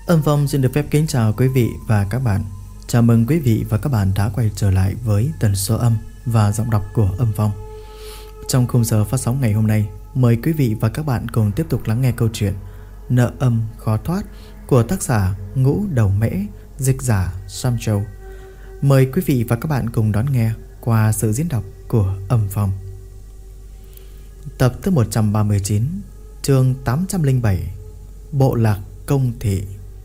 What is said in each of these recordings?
Âm Phong xin được phép kính chào quý vị và các bạn. Chào mừng quý vị và các bạn đã quay trở lại với tần số âm và giọng đọc của Âm Phong. Trong khung giờ phát sóng ngày hôm nay, mời quý vị và các bạn cùng tiếp tục lắng nghe câu chuyện Nợ âm khó thoát của tác giả Ngũ Đầu Mễ, dịch giả Sam Châu. Mời quý vị và các bạn cùng đón nghe qua sự diễn đọc của Âm Phong. Tập thứ 139, chương 807, Bộ lạc Công Thị.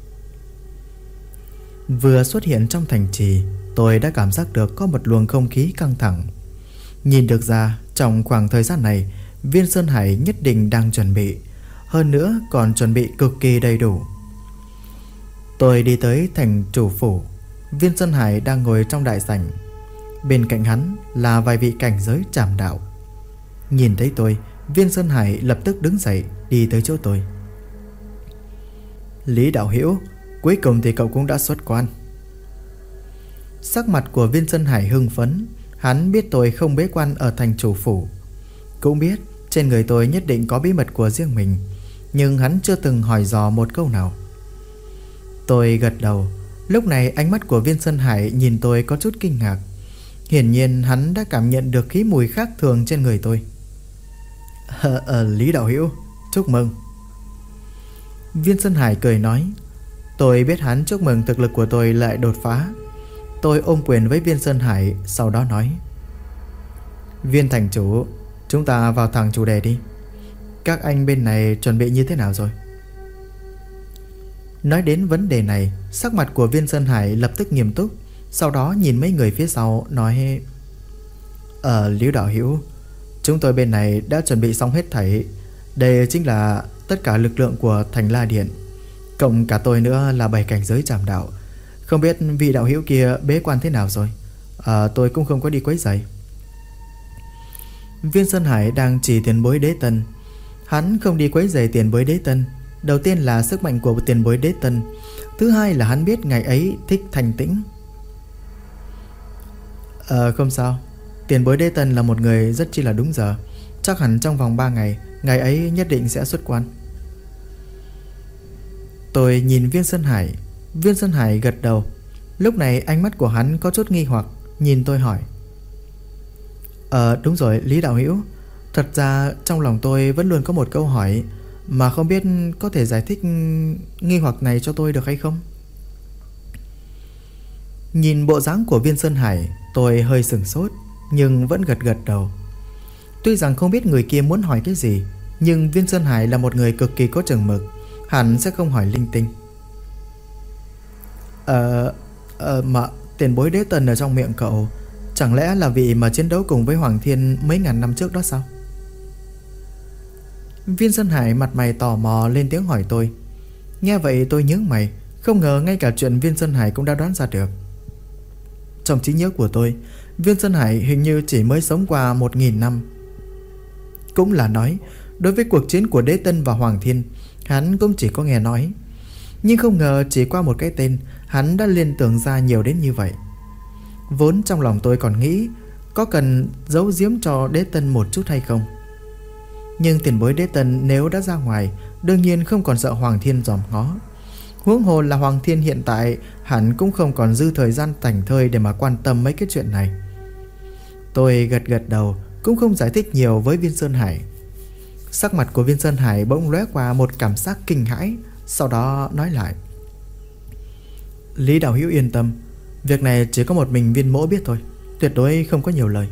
Vừa xuất hiện trong thành trì, tôi đã cảm giác được có một luồng không khí căng thẳng. Nhìn được ra, trong khoảng thời gian này, Viên Sơn Hải nhất định đang chuẩn bị, hơn nữa còn chuẩn bị cực kỳ đầy đủ. Tôi đi tới thành chủ phủ. Viên Sơn Hải đang ngồi trong đại sảnh. Bên cạnh hắn là vài vị cảnh giới trảm đạo. Nhìn thấy tôi, Viên Sơn Hải lập tức đứng dậy đi tới chỗ tôi. Lý đạo hữu, cuối cùng thì cậu cũng đã xuất quan. Sắc mặt của Viên Sơn Hải hưng phấn. Hắn biết tôi không bế quan ở thành chủ phủ, cũng biết trên người tôi nhất định có bí mật của riêng mình, nhưng hắn chưa từng hỏi dò một câu nào. Tôi gật đầu. Lúc này ánh mắt của Viên Sơn Hải nhìn tôi có chút kinh ngạc. Hiển nhiên hắn đã cảm nhận được khí mùi khác thường trên người tôi. Lý đạo hữu, chúc mừng. Viên Sơn Hải cười nói. Tôi biết hắn chúc mừng thực lực của tôi lại đột phá. Tôi ôm quyền với Viên Sơn Hải, sau đó nói: Viên thành chủ, chúng ta vào thẳng chủ đề đi. Các anh bên này chuẩn bị như thế nào rồi? Nói đến vấn đề này, sắc mặt của Viên Sơn Hải lập tức nghiêm túc. Sau đó nhìn mấy người phía sau nói: Liễu đạo hữu, chúng tôi bên này đã chuẩn bị xong hết thảy. Đây chính là tất cả lực lượng của thành La Điện, cộng cả tôi nữa là 7 cảnh giới trảm đạo. Không biết vị đạo hữu kia bế quan thế nào rồi? Tôi cũng không có đi quấy rầy. Viên Sơn Hải đang chỉ tiền bối Đế Tân. Hắn không đi quấy rầy tiền bối Đế Tân. Đầu tiên là sức mạnh của tiền bối Đế Tân, thứ hai là hắn biết ngày ấy thích thanh tĩnh. Không sao, tiền bối Đế Tân là một người rất chi là đúng giờ. Chắc hẳn trong vòng 3 ngày, ngày ấy nhất định sẽ xuất quan. Tôi nhìn Viên Sơn Hải. Viên Sơn Hải gật đầu. Lúc này ánh mắt của hắn có chút nghi hoặc, nhìn tôi hỏi: Đúng rồi Lý đạo hữu, thật ra trong lòng tôi vẫn luôn có một câu hỏi, mà không biết có thể giải thích nghi hoặc này cho tôi được hay không? Nhìn bộ dáng của Viên Sơn Hải, tôi hơi sửng sốt, nhưng vẫn gật đầu. Tuy rằng không biết người kia muốn hỏi cái gì, nhưng Viên Sơn Hải là một người cực kỳ có chừng mực, hẳn sẽ không hỏi linh tinh. Mà tiền bối Đế Tân ở trong miệng cậu, chẳng lẽ là vị mà chiến đấu cùng với Hoàng Thiên mấy ngàn năm trước đó sao? Viên Sơn Hải mặt mày tò mò lên tiếng hỏi tôi. Nghe vậy tôi nhướng mày, không ngờ ngay cả chuyện Viên Sơn Hải cũng đã đoán ra được. Trong trí nhớ của tôi, Viên Sơn Hải hình như chỉ mới sống qua 1000 năm. Cũng là nói, đối với cuộc chiến của Đế Tân và Hoàng Thiên, hắn cũng chỉ có nghe nói. Nhưng không ngờ chỉ qua một cái tên, hắn đã liên tưởng ra nhiều đến như vậy. Vốn trong lòng tôi còn nghĩ có cần giấu giếm cho Đế Tân một chút hay không. Nhưng tiền bối Đế Tân nếu đã ra ngoài, đương nhiên không còn sợ Hoàng Thiên dòm ngó. Huống hồ là Hoàng Thiên hiện tại hẳn cũng không còn dư thời gian thảnh thơi để mà quan tâm mấy cái chuyện này. Tôi gật đầu, cũng không giải thích nhiều với Viên Sơn Hải. Sắc mặt của Viên Sơn Hải bỗng lóe qua một cảm giác kinh hãi, sau đó nói lại: Lý đạo hữu yên tâm, việc này chỉ có một mình Viên mỗ biết thôi, tuyệt đối không có nhiều lời.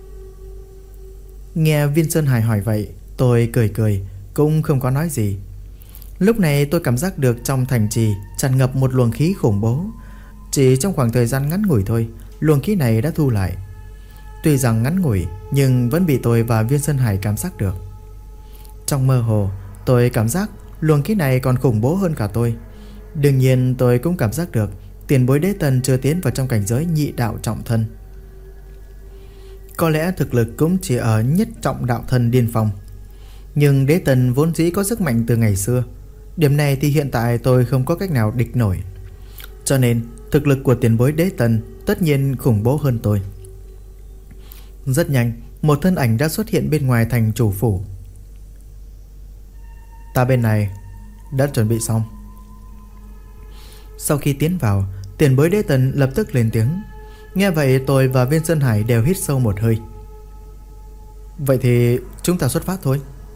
Nghe Viên Sơn Hải hỏi vậy, tôi cười, cũng không có nói gì. Lúc này tôi cảm giác được trong thành trì tràn ngập một luồng khí khủng bố. Chỉ trong khoảng thời gian ngắn ngủi thôi, luồng khí này đã thu lại. Tuy rằng ngắn ngủi, nhưng vẫn bị tôi và Viên Sơn Hải cảm giác được. Trong mơ hồ, tôi cảm giác luồng khí này còn khủng bố hơn cả tôi. Đương nhiên tôi cũng cảm giác được tiền bối Đế Tân chưa tiến vào trong cảnh giới nhị đạo trọng thân. Có lẽ thực lực cũng chỉ ở nhất trọng đạo thân điên phong. Nhưng Đế Tân vốn dĩ có sức mạnh từ ngày xưa. Điểm này thì hiện tại tôi không có cách nào địch nổi. Cho nên thực lực của tiền bối Đế Tân tất nhiên khủng bố hơn tôi. Rất nhanh, một thân ảnh đã xuất hiện bên ngoài thành chủ phủ. Ta bên này đã chuẩn bị xong. Sau khi tiến vào, tiền bối Đế Tân lập tức lên tiếng. Nghe vậy tôi và Viên Sơn Hải đều hít sâu một hơi. Vậy thì chúng ta xuất phát thôi.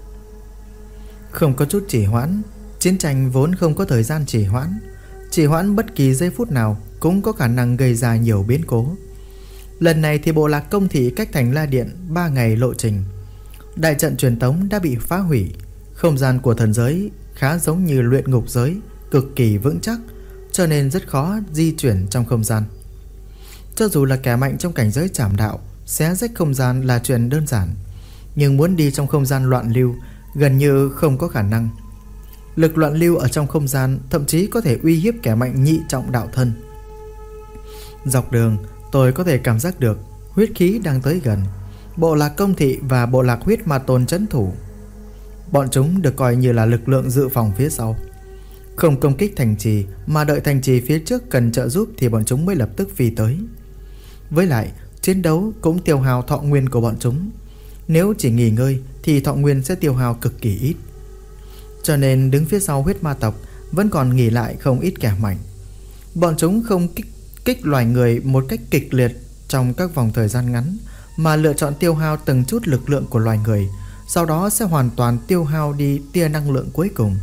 Không có chút trì hoãn. Chiến tranh vốn không có thời gian trì hoãn. Trì hoãn bất kỳ giây phút nào cũng có khả năng gây ra nhiều biến cố. Lần này thì bộ lạc Công Thị cách thành La Điện 3 ngày lộ trình. Đại trận truyền tống đã bị phá hủy. Không gian của thần giới khá giống như luyện ngục giới, cực kỳ vững chắc, cho nên rất khó di chuyển trong không gian. Cho dù là kẻ mạnh trong cảnh giới trảm đạo, xé rách không gian là chuyện đơn giản, nhưng muốn đi trong không gian loạn lưu gần như không có khả năng. Lực loạn lưu ở trong không gian thậm chí có thể uy hiếp kẻ mạnh nhị trọng đạo thân. Dọc đường tôi có thể cảm giác được huyết khí đang tới gần. Bộ lạc Công Thị và bộ lạc Huyết Ma Tôn trấn thủ. Bọn chúng được coi như là lực lượng dự phòng phía sau. Không công kích thành trì mà đợi thành trì phía trước cần trợ giúp thì bọn chúng mới lập tức phi tới. Với lại chiến đấu cũng tiêu hao thọ nguyên của bọn chúng. Nếu chỉ nghỉ ngơi thì thọ nguyên sẽ tiêu hao cực kỳ ít. Cho nên đứng phía sau huyết ma tộc vẫn còn nghỉ lại không ít kẻ mạnh. Bọn chúng không kích loài người một cách kịch liệt trong các vòng thời gian ngắn, mà lựa chọn tiêu hao từng chút lực lượng của loài người, sau đó sẽ hoàn toàn tiêu hao đi tia năng lượng cuối cùng.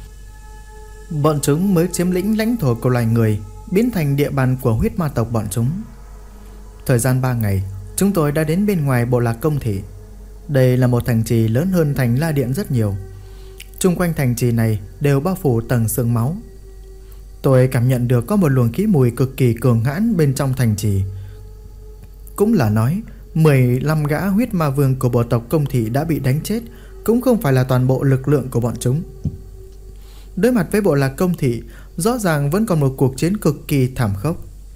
Bọn chúng mới chiếm lĩnh lãnh thổ của loài người, biến thành địa bàn của huyết ma tộc bọn chúng. Thời gian 3 ngày, chúng tôi đã đến bên ngoài bộ lạc Công Thị. Đây là một thành trì lớn hơn thành La Điện rất nhiều. Chung quanh thành trì này đều bao phủ tầng sương máu. Tôi cảm nhận được có một luồng khí mùi cực kỳ cường hãn bên trong thành trì. Cũng là nói 15 gã huyết ma vương của bộ tộc Công Thị đã bị đánh chết, cũng không phải là toàn bộ lực lượng của bọn chúng. Đối mặt với bộ lạc Công Thị, rõ ràng vẫn còn một cuộc chiến cực kỳ thảm khốc.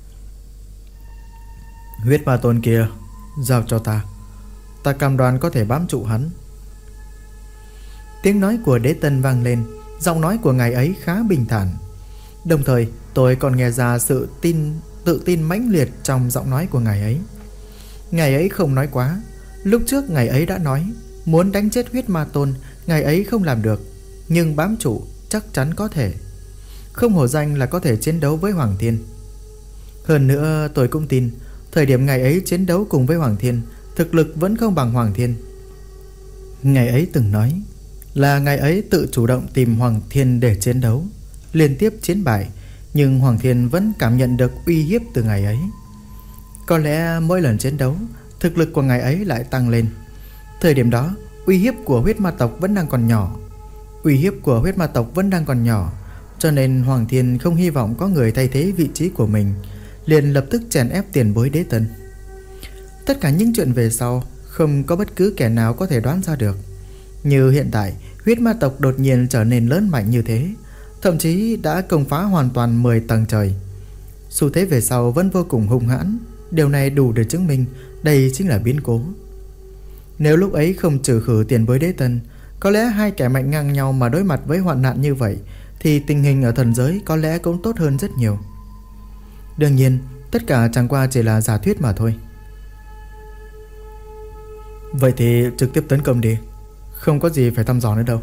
Huyết ma tôn kia, giao cho ta. Ta cam đoan có thể bám trụ hắn. Tiếng nói của Đế Tân vang lên. Giọng nói của ngài ấy khá bình thản. Đồng thời tôi còn nghe ra sự tự tin mãnh liệt trong giọng nói của ngài ấy. Ngài ấy không nói quá. Lúc trước ngài ấy đã nói muốn đánh chết huyết ma tôn ngài ấy không làm được, nhưng bám trụ chắc chắn có thể. Không hổ danh là có thể chiến đấu với Hoàng Thiên. Hơn nữa tôi cũng tin thời điểm ngài ấy chiến đấu cùng với Hoàng Thiên, thực lực vẫn không bằng Hoàng Thiên. Ngài ấy từng nói là ngài ấy tự chủ động tìm Hoàng Thiên để chiến đấu, liên tiếp chiến bại, nhưng Hoàng Thiên vẫn cảm nhận được uy hiếp từ ngài ấy. Có lẽ mỗi lần chiến đấu, thực lực của ngài ấy lại tăng lên. Thời điểm đó, uy hiếp của huyết ma tộc vẫn đang còn nhỏ. Cho nên Hoàng Thiên không hy vọng có người thay thế vị trí của mình, liền lập tức chèn ép tiền bối Đế Tân. Tất cả những chuyện về sau không có bất cứ kẻ nào có thể đoán ra được. Như hiện tại, huyết ma tộc đột nhiên trở nên lớn mạnh như thế, thậm chí đã công phá hoàn toàn 10 tầng trời. Xu thế về sau vẫn vô cùng hung hãn. Điều này đủ để chứng minh đây chính là biến cố. Nếu lúc ấy không trừ khử tiền bối Đế Tân, có lẽ hai kẻ mạnh ngang nhau mà đối mặt với hoạn nạn như vậy, thì tình hình ở thần giới có lẽ cũng tốt hơn rất nhiều. Đương nhiên, tất cả chẳng qua chỉ là giả thuyết mà thôi. Vậy thì trực tiếp tấn công đi, không có gì phải thăm dò nữa đâu.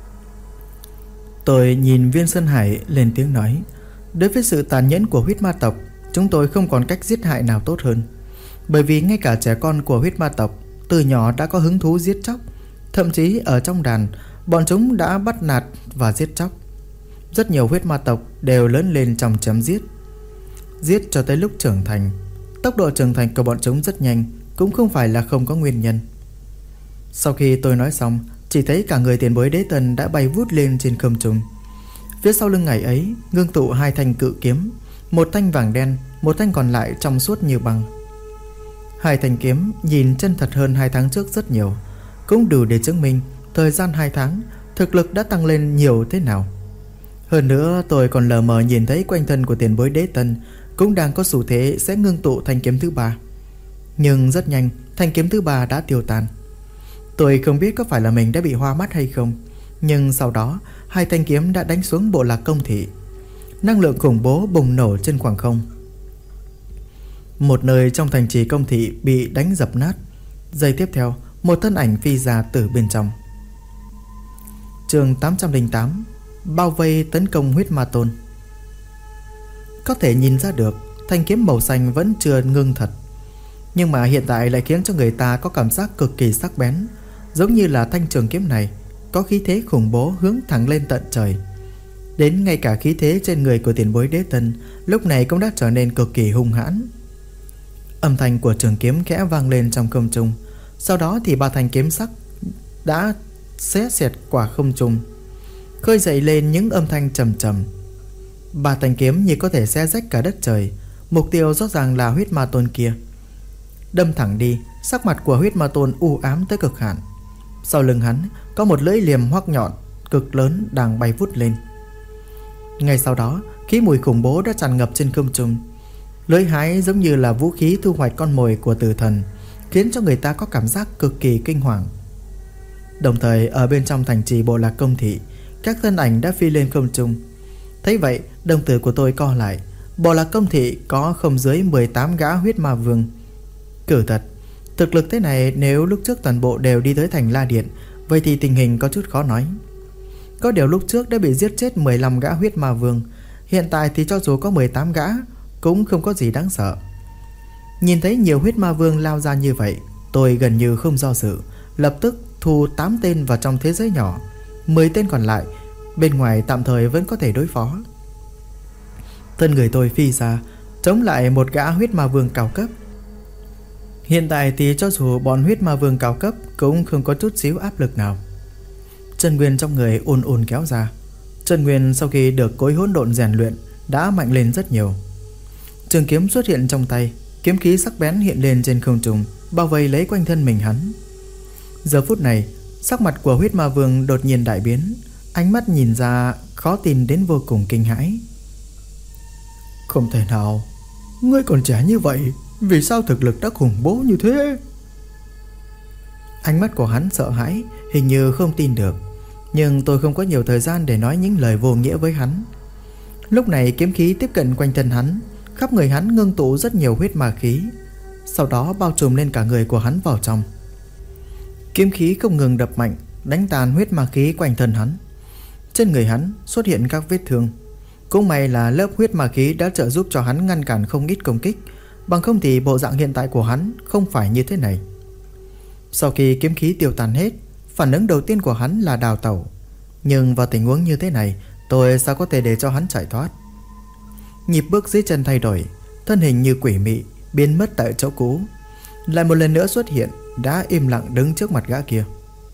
Tôi nhìn Viên Sơn Hải lên tiếng nói. Đối với sự tàn nhẫn của huyết ma tộc, chúng tôi không còn cách giết hại nào tốt hơn. Bởi vì ngay cả trẻ con của huyết ma tộc từ nhỏ đã có hứng thú giết chóc. Thậm chí ở trong đàn, bọn chúng đã bắt nạt và giết chóc. Rất nhiều huyết ma tộc đều lớn lên trong chém giết. Giết cho tới lúc trưởng thành. Tốc độ trưởng thành của bọn chúng rất nhanh, cũng không phải là không có nguyên nhân. Sau khi tôi nói xong, chỉ thấy cả người tiền bối Đế Tân đã bay vút lên trên không trung. Phía sau lưng ngài ấy ngưng tụ hai thanh cự kiếm, một thanh vàng đen, một thanh còn lại trong suốt như băng. Hai thanh kiếm nhìn chân thật hơn 2 tháng trước rất nhiều, cũng đủ để chứng minh thời gian 2 tháng thực lực đã tăng lên nhiều thế nào. Hơn nữa tôi còn lờ mờ nhìn thấy quanh thân của tiền bối Đế Tân cũng đang có xu thế sẽ ngưng tụ thanh kiếm thứ 3. Nhưng rất nhanh thanh kiếm thứ 3 đã tiêu tan. Tôi không biết có phải là mình đã bị hoa mắt hay không, nhưng sau đó hai thanh kiếm đã đánh xuống bộ lạc Công Thị. Năng lượng khủng bố bùng nổ trên khoảng không. Một nơi trong thành trì Công Thị bị đánh dập nát. Giây tiếp theo, một thân ảnh phi ra từ bên trong. Chương 808: Bao vây tấn công huyết ma tôn. Có thể nhìn ra được thanh kiếm màu xanh vẫn chưa ngưng thật, nhưng mà hiện tại lại khiến cho người ta có cảm giác cực kỳ sắc bén, giống như là thanh trường kiếm này có khí thế khủng bố hướng thẳng lên tận trời. Đến ngay cả khí thế trên người của tiền bối Đế Tân lúc này cũng đã trở nên cực kỳ hung hãn. Âm thanh của trường kiếm khẽ vang lên trong không trung. Sau đó thì ba thanh kiếm sắc đã xé xẹt quả không trung, khơi dậy lên những âm thanh trầm trầm. Ba thanh kiếm như có thể xé rách cả đất trời. Mục tiêu rõ ràng là huyết ma tôn kia. Đâm thẳng đi, sắc mặt của huyết ma tôn u ám tới cực hạn. Sau lưng hắn có một lưỡi liềm hoắc nhọn cực lớn đang bay vút lên. Ngay sau đó, khí mùi khủng bố đã tràn ngập trên không trung. Lưỡi hái giống như là vũ khí thu hoạch con mồi của tử thần, khiến cho người ta có cảm giác cực kỳ kinh hoàng. Đồng thời ở bên trong thành trì Bộ Lạc Công Thị, các thân ảnh đã phi lên không trung. Thấy vậy, đồng tử của tôi co lại. Bộ Lạc Công Thị có không dưới 18 gã huyết ma vương. Cử thật, thực lực thế này nếu lúc trước toàn bộ đều đi tới thành La Điện, vậy thì tình hình có chút khó nói. Có điều lúc trước đã bị giết chết 15 gã huyết ma vương, hiện tại thì cho dù có 18 gã cũng không có gì đáng sợ. Nhìn thấy nhiều huyết ma vương lao ra như vậy, tôi gần như không do dự, lập tức thu 8 tên vào trong thế giới nhỏ. 10 tên còn lại bên ngoài tạm thời vẫn có thể đối phó. Thân người tôi phi ra, chống lại một gã huyết ma vương cao cấp. Hiện tại thì cho dù bọn huyết ma vương cao cấp cũng không có chút xíu áp lực nào. Chân nguyên trong người ùn ùn kéo ra. Chân nguyên sau khi được cối hỗn độn rèn luyện đã mạnh lên rất nhiều. Trường kiếm xuất hiện trong tay, kiếm khí sắc bén hiện lên trên không trung, bao vây lấy quanh thân mình hắn. Giờ phút này, sắc mặt của huyết ma vương đột nhiên đại biến, ánh mắt nhìn ra khó tin đến vô cùng kinh hãi. Không thể nào, ngươi còn trẻ như vậy, vì sao thực lực đã khủng bố như thế? Ánh mắt của hắn sợ hãi, hình như không tin được. Nhưng tôi không có nhiều thời gian để nói những lời vô nghĩa với hắn. Lúc này kiếm khí tiếp cận quanh thân hắn, khắp người hắn ngưng tụ rất nhiều huyết ma khí, sau đó bao trùm lên cả người của hắn vào trong. Kiếm khí không ngừng đập mạnh, đánh tàn huyết ma khí quanh thân hắn. Trên người hắn xuất hiện các vết thương. Cũng may là lớp huyết ma khí đã trợ giúp cho hắn ngăn cản không ít công kích, bằng không thì bộ dạng hiện tại của hắn không phải như thế này. Sau khi kiếm khí tiêu tàn hết, phản ứng đầu tiên của hắn là đào tẩu. Nhưng vào tình huống như thế này, tôi sao có thể để cho hắn chạy thoát. Nhịp bước dưới chân thay đổi, thân hình như quỷ mị biến mất tại chỗ cũ, lại một lần nữa xuất hiện, đã im lặng đứng trước mặt gã kia.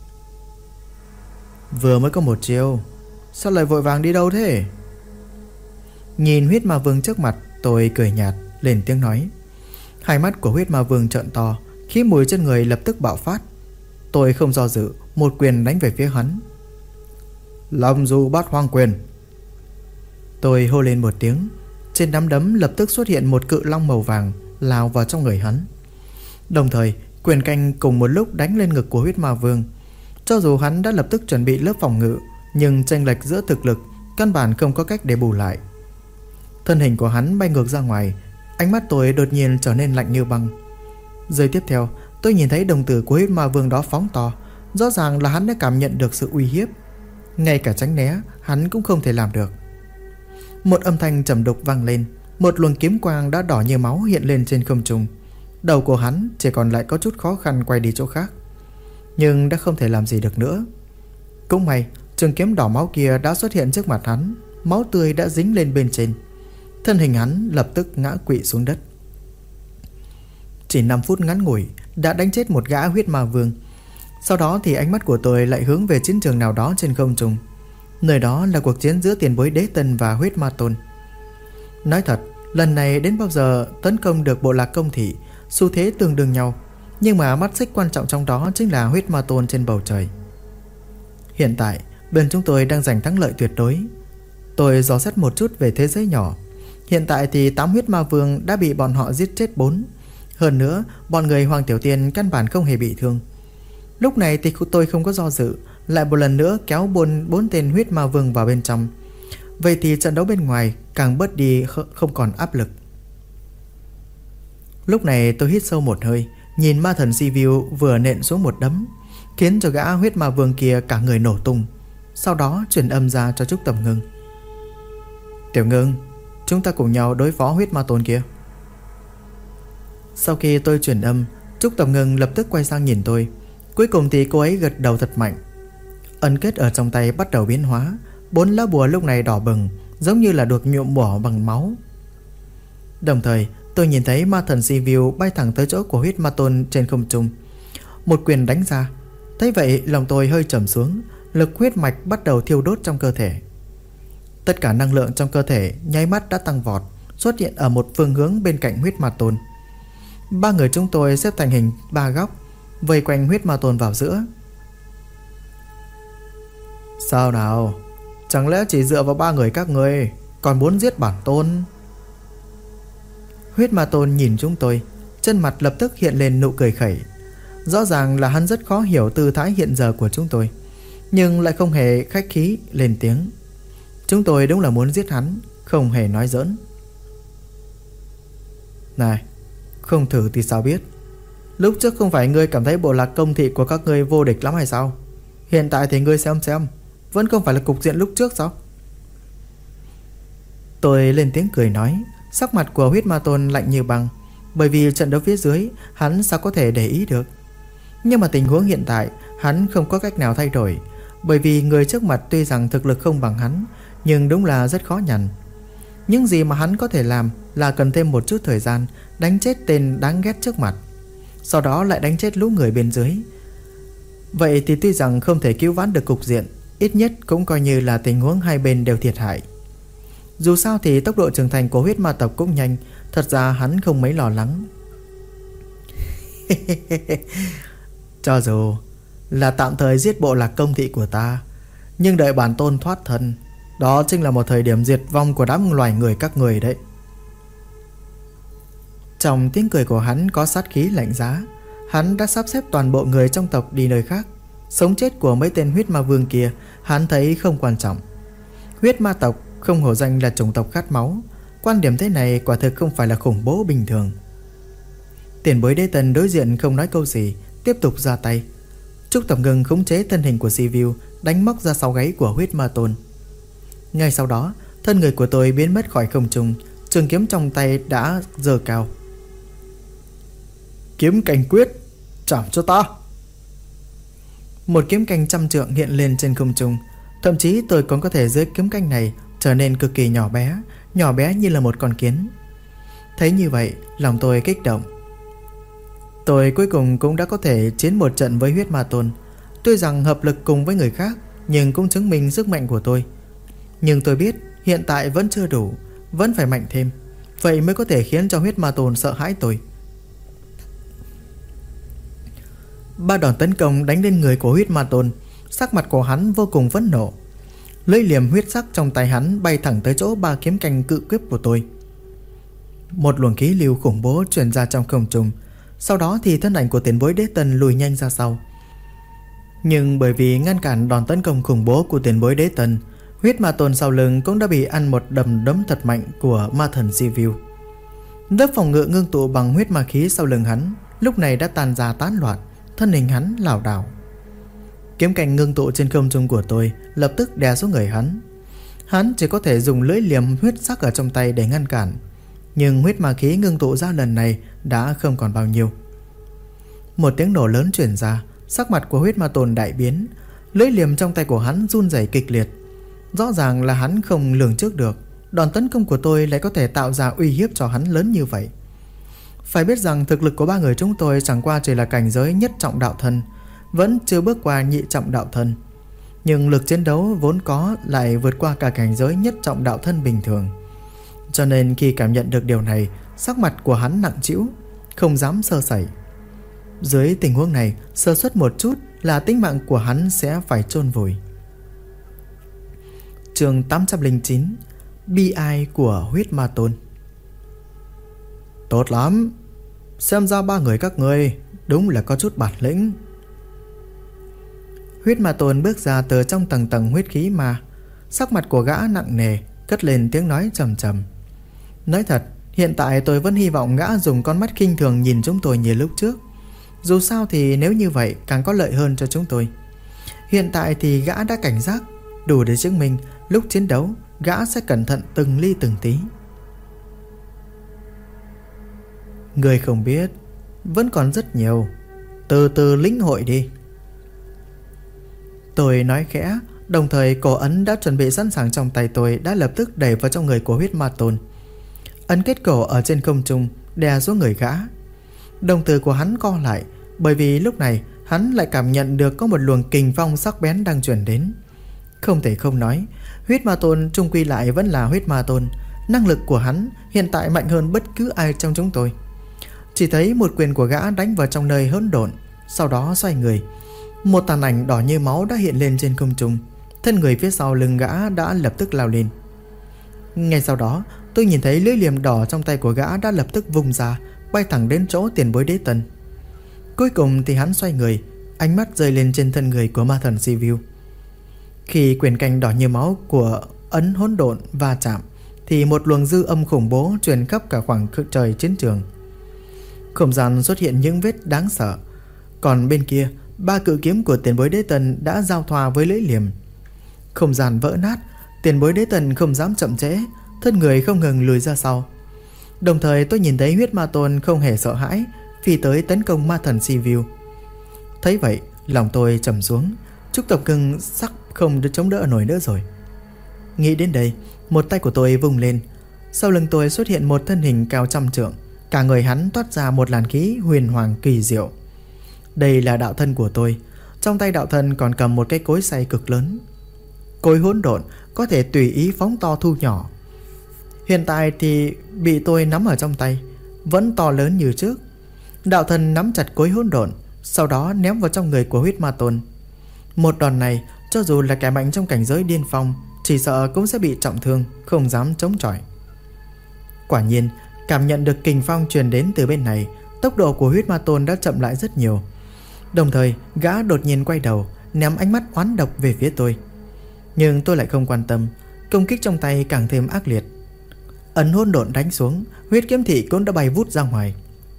Vừa mới có một chiêu, sao lại vội vàng đi đâu thế? Nhìn huyết ma vương trước mặt, tôi cười nhạt lên tiếng nói. Hai mắt của huyết ma vương trợn to, khí mùi trên người lập tức bạo phát. Tôi không do dự, một quyền đánh về phía hắn. Long du bát hoang quyền. Tôi hô lên một tiếng, trên nắm đấm lập tức xuất hiện một cự long màu vàng lao vào trong người hắn. Đồng thời quyền canh cùng một lúc đánh lên ngực của huyết ma vương. Cho dù hắn đã lập tức chuẩn bị lớp phòng ngự, nhưng chênh lệch giữa thực lực căn bản không có cách để bù lại. Thân hình của hắn bay ngược ra ngoài. Ánh mắt tôi đột nhiên trở nên lạnh như băng. Giây tiếp theo, tôi nhìn thấy đồng tử của huyết ma vương đó phóng to. Rõ ràng là hắn đã cảm nhận được sự uy hiếp. Ngay cả tránh né hắn cũng không thể làm được. Một âm thanh trầm đục vang lên. Một luồng kiếm quang đã đỏ như máu hiện lên trên không trung. Đầu của hắn chỉ còn lại có chút khó khăn quay đi chỗ khác, nhưng đã không thể làm gì được nữa. Cũng may trường kiếm đỏ máu kia đã xuất hiện trước mặt hắn. Máu tươi đã dính lên bên trên. Thân hình hắn lập tức ngã quỵ xuống đất. Chỉ 5 phút ngắn ngủi đã đánh chết một gã huyết ma vương. Sau đó thì ánh mắt của tôi lại hướng về chiến trường nào đó trên không trung. Nơi đó là cuộc chiến giữa tiền bối Đế Tân và huyết ma tôn. Nói thật, lần này đến bao giờ tấn công được Bộ Lạc Công Thị, xu thế tương đương nhau. Nhưng mà mắt xích quan trọng trong đó chính là huyết ma tôn trên bầu trời. Hiện tại bên chúng tôi đang giành thắng lợi tuyệt đối. Tôi dò xét một chút về thế giới nhỏ. Hiện tại thì 8 huyết ma vương đã bị bọn họ giết chết 4. Hơn nữa bọn người Hoàng Tiểu Tiên căn bản không hề bị thương. Lúc này thì tôi không có do dự, lại một lần nữa kéo 4 tên huyết ma vương vào bên trong. Vậy thì trận đấu bên ngoài càng bớt đi không còn áp lực. Lúc này tôi hít sâu một hơi, nhìn ma thần Sivu vừa nện xuống một đấm, khiến cho gã huyết ma vương kia cả người nổ tung. Sau đó truyền âm ra cho Trúc Tầm Ngưng. Tiểu Ngưng, chúng ta cùng nhau đối phó huyết ma tôn kia. Sau khi tôi truyền âm, Trúc Tầm Ngưng lập tức quay sang nhìn tôi. Cuối cùng thì cô ấy gật đầu thật mạnh. Ấn kết ở trong tay bắt đầu biến hóa. 4 lá bùa lúc này đỏ bừng, giống như là được nhuộm đỏ bằng máu. Đồng thời tôi nhìn thấy ma thần Sivu bay thẳng tới chỗ của huyết ma tôn trên không trung. Một quyền đánh ra. Thấy vậy lòng tôi hơi trầm xuống. Lực huyết mạch bắt đầu thiêu đốt trong cơ thể. Tất cả năng lượng trong cơ thể nháy mắt đã tăng vọt, xuất hiện ở một phương hướng bên cạnh huyết ma tôn. 3 người chúng tôi xếp thành hình 3 góc, vây quanh huyết ma tôn vào giữa. Sao nào? Chẳng lẽ chỉ dựa vào 3 người các ngươi còn muốn giết bản tôn? Huyết ma tôn nhìn chúng tôi, trên mặt lập tức hiện lên nụ cười khẩy. Rõ ràng là hắn rất khó hiểu tư thái hiện giờ của chúng tôi, nhưng lại không hề khách khí lên tiếng. Chúng tôi đúng là muốn giết hắn, không hề nói giỡn. Này, không thử thì sao biết? Lúc trước không phải ngươi cảm thấy bộ lạc công thị của các ngươi vô địch lắm hay sao? Hiện tại thì ngươi xem, vẫn không phải là cục diện lúc trước sao? Tôi lên tiếng cười nói. Sắc mặt của huyết ma tôn lạnh như băng, bởi vì trận đấu phía dưới hắn sao có thể để ý được. Nhưng mà tình huống hiện tại hắn không có cách nào thay đổi, bởi vì người trước mặt tuy rằng thực lực không bằng hắn, nhưng đúng là rất khó nhằn. Những gì mà hắn có thể làm là cần thêm một chút thời gian đánh chết tên đáng ghét trước mặt, sau đó lại đánh chết lũ người bên dưới. Vậy thì tuy rằng không thể cứu vãn được cục diện, ít nhất cũng coi như là tình huống hai bên đều thiệt hại. Dù sao thì tốc độ trưởng thành của huyết ma tộc cũng nhanh. Thật ra hắn không mấy lo lắng. Cho dù là tạm thời giết bộ lạc công thị của ta, nhưng đợi bản tôn thoát thân, đó chính là một thời điểm diệt vong của đám loài người các người đấy. Trong tiếng cười của hắn có sát khí lạnh giá. Hắn đã sắp xếp toàn bộ người trong tộc đi nơi khác. Sống chết của mấy tên huyết ma vương kia hắn thấy không quan trọng. Huyết ma tộc không hổ danh là chủng tộc khát máu. Quan điểm thế này quả thực không phải là khủng bố bình thường. Tiền bối đế tần đối diện không nói câu gì, tiếp tục ra tay. Trúc Tầm Ngưng khống chế thân hình của Sivu, đánh móc ra sau gáy của huyết ma tôn. Ngay sau đó, thân người của tôi biến mất khỏi không trung, trường kiếm trong tay đã giơ cao. Kiếm canh quyết, chạm cho ta! Một kiếm canh trăm trượng hiện lên trên không trung. Thậm chí tôi còn có thể dưới kiếm canh này trở nên cực kỳ nhỏ bé như là một con kiến. Thấy như vậy, lòng tôi kích động. Tôi cuối cùng cũng đã có thể chiến một trận với huyết ma tôn. Tuy rằng hợp lực cùng với người khác, nhưng cũng chứng minh sức mạnh của tôi. Nhưng tôi biết hiện tại vẫn chưa đủ, vẫn phải mạnh thêm, vậy mới có thể khiến cho huyết ma tôn sợ hãi tôi. 3 đòn tấn công đánh lên người của huyết ma tôn. Sắc mặt của hắn vô cùng phẫn nộ. Lưỡi liềm huyết sắc trong tay hắn bay thẳng tới chỗ 3 kiếm canh cự quyết của tôi. Một luồng khí lưu khủng bố truyền ra trong không trung. Sau đó thì thân ảnh của tiền bối đế tần lùi nhanh ra sau. Nhưng bởi vì ngăn cản đòn tấn công khủng bố của tiền bối đế tần, huyết ma tôn sau lưng cũng đã bị ăn một đấm thật mạnh của ma thần Sivu. Lớp phòng ngự ngưng tụ bằng huyết ma khí sau lưng hắn lúc này đã tan ra tán loạn, thân hình hắn lảo đảo. Kiếm canh ngưng tụ trên không trung của tôi lập tức đè xuống người hắn. Hắn chỉ có thể dùng lưỡi liềm huyết sắc ở trong tay để ngăn cản, nhưng huyết ma khí ngưng tụ ra lần này đã không còn bao nhiêu. Một tiếng nổ lớn truyền ra, sắc mặt của huyết ma tôn đại biến. Lưỡi liềm trong tay của hắn run rẩy kịch liệt. Rõ ràng là hắn không lường trước được đòn tấn công của tôi lại có thể tạo ra uy hiếp cho hắn lớn như vậy. Phải biết rằng thực lực của 3 người chúng tôi chẳng qua chỉ là cảnh giới nhất trọng đạo thân, vẫn chưa bước qua nhị trọng đạo thân, nhưng lực chiến đấu vốn có lại vượt qua cả cảnh giới nhất trọng đạo thân bình thường. Cho nên khi cảm nhận được điều này, sắc mặt của hắn nặng trĩu, không dám sơ sẩy. Dưới tình huống này, sơ suất một chút là tính mạng của hắn sẽ phải chôn vùi. Chương 809: Bi ai của huyết ma tôn. Tốt lắm, xem ra 3 người các ngươi đúng là có chút bản lĩnh. Huyết ma tôn bước ra từ trong tầng tầng huyết khí ma. Sắc mặt của gã nặng nề, cất lên tiếng nói trầm trầm. Nói thật, hiện tại tôi vẫn hy vọng gã dùng con mắt khinh thường nhìn chúng tôi như lúc trước. Dù sao thì nếu như vậy càng có lợi hơn cho chúng tôi. Hiện tại thì gã đã cảnh giác, đủ để chứng minh lúc chiến đấu gã sẽ cẩn thận từng ly từng tí. Người không biết, vẫn còn rất nhiều. Từ từ lĩnh hội đi. Tôi nói khẽ, đồng thời cổ ấn đã chuẩn bị sẵn sàng trong tay tôi đã lập tức đẩy vào trong người của huyết ma tôn. Ấn kết cổ ở trên không trung đè xuống người gã. Đồng tử của hắn co lại, bởi vì lúc này hắn lại cảm nhận được có một luồng kình phong sắc bén đang truyền đến. Không thể không nói, huyết ma tôn chung quy lại vẫn là huyết ma tôn. Năng lực của hắn hiện tại mạnh hơn bất cứ ai trong chúng tôi. Chỉ thấy một quyền của gã đánh vào trong nơi hỗn độn, sau đó xoay người. Một tàn ảnh đỏ như máu đã hiện lên trên không trung. Thân người phía sau lưng gã đã lập tức lao lên. Ngay sau đó tôi nhìn thấy lưỡi liềm đỏ trong tay của gã đã lập tức vung ra, bay thẳng đến chỗ tiền bối đế tân. Cuối cùng thì hắn xoay người, ánh mắt rơi lên trên thân người của ma thần Sivu. Khi quyền canh đỏ như máu của ấn hỗn độn va chạm thì một luồng dư âm khủng bố truyền khắp cả khoảng trời chiến trường. Không gian xuất hiện những vết đáng sợ. Còn bên kia, 3 cự kiếm của tiền bối đế tân đã giao thoa với lưỡi liềm. Không gian vỡ nát, tiền bối đế tân không dám chậm trễ, thân người không ngừng lùi ra sau. Đồng thời tôi nhìn thấy huyết ma tôn không hề sợ hãi, phi tới tấn công ma thần Sivu. Thấy vậy, lòng tôi trầm xuống. Trúc tộc cưng sắc không chống đỡ nổi nữa rồi. Nghĩ đến đây, một tay của tôi vung lên. Sau lưng tôi xuất hiện một thân hình cao trăm trượng. Cả người hắn toát ra một làn khí huyền hoàng kỳ diệu. Đây là đạo thân của tôi. Trong tay đạo thân còn cầm một cái cối xay cực lớn. Cối hỗn độn có thể tùy ý phóng to thu nhỏ. Hiện tại thì bị tôi nắm ở trong tay, vẫn to lớn như trước. Đạo thân nắm chặt cối hỗn độn, sau đó ném vào trong người của huyết ma tôn. Một đòn này, cho dù là kẻ mạnh trong cảnh giới điên phong, chỉ sợ cũng sẽ bị trọng thương, không dám chống chọi. Quả nhiên, cảm nhận được kình phong truyền đến từ bên này, tốc độ của huyết ma tôn đã chậm lại rất nhiều. Đồng thời, gã đột nhiên quay đầu, ném ánh mắt oán độc về phía tôi. Nhưng tôi lại không quan tâm, công kích trong tay càng thêm ác liệt. Ấn hỗn độn đánh xuống, huyết kiếm thị cũng đã bay vút ra ngoài,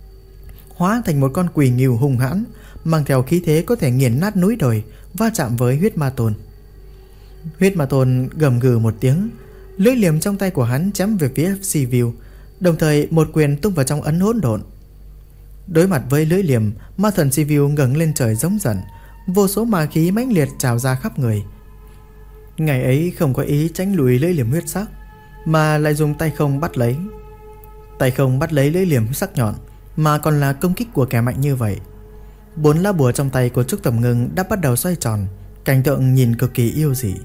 hóa thành một con quỷ ngưu hung hãn, mang theo khí thế có thể nghiền nát núi đồi, va chạm với huyết ma tôn. Huyết ma tôn gầm gừ một tiếng, lưỡi liềm trong tay của hắn chém về phía Sivu, đồng thời một quyền tung vào trong ấn hỗn độn. Đối mặt với lưỡi liềm, ma thần Sivu ngẩng lên trời giống giận, vô số ma khí mãnh liệt trào ra khắp người. Ngày ấy không có ý tránh lùi lưỡi liềm huyết sắc, mà lại dùng tay không bắt lấy. Tay không bắt lấy lưỡi liềm sắc nhọn, mà còn là công kích của kẻ mạnh như vậy. 4 lá bùa trong tay của Trúc Tầm Ngưng đã bắt đầu xoay tròn, cảnh tượng nhìn cực kỳ yêu dị.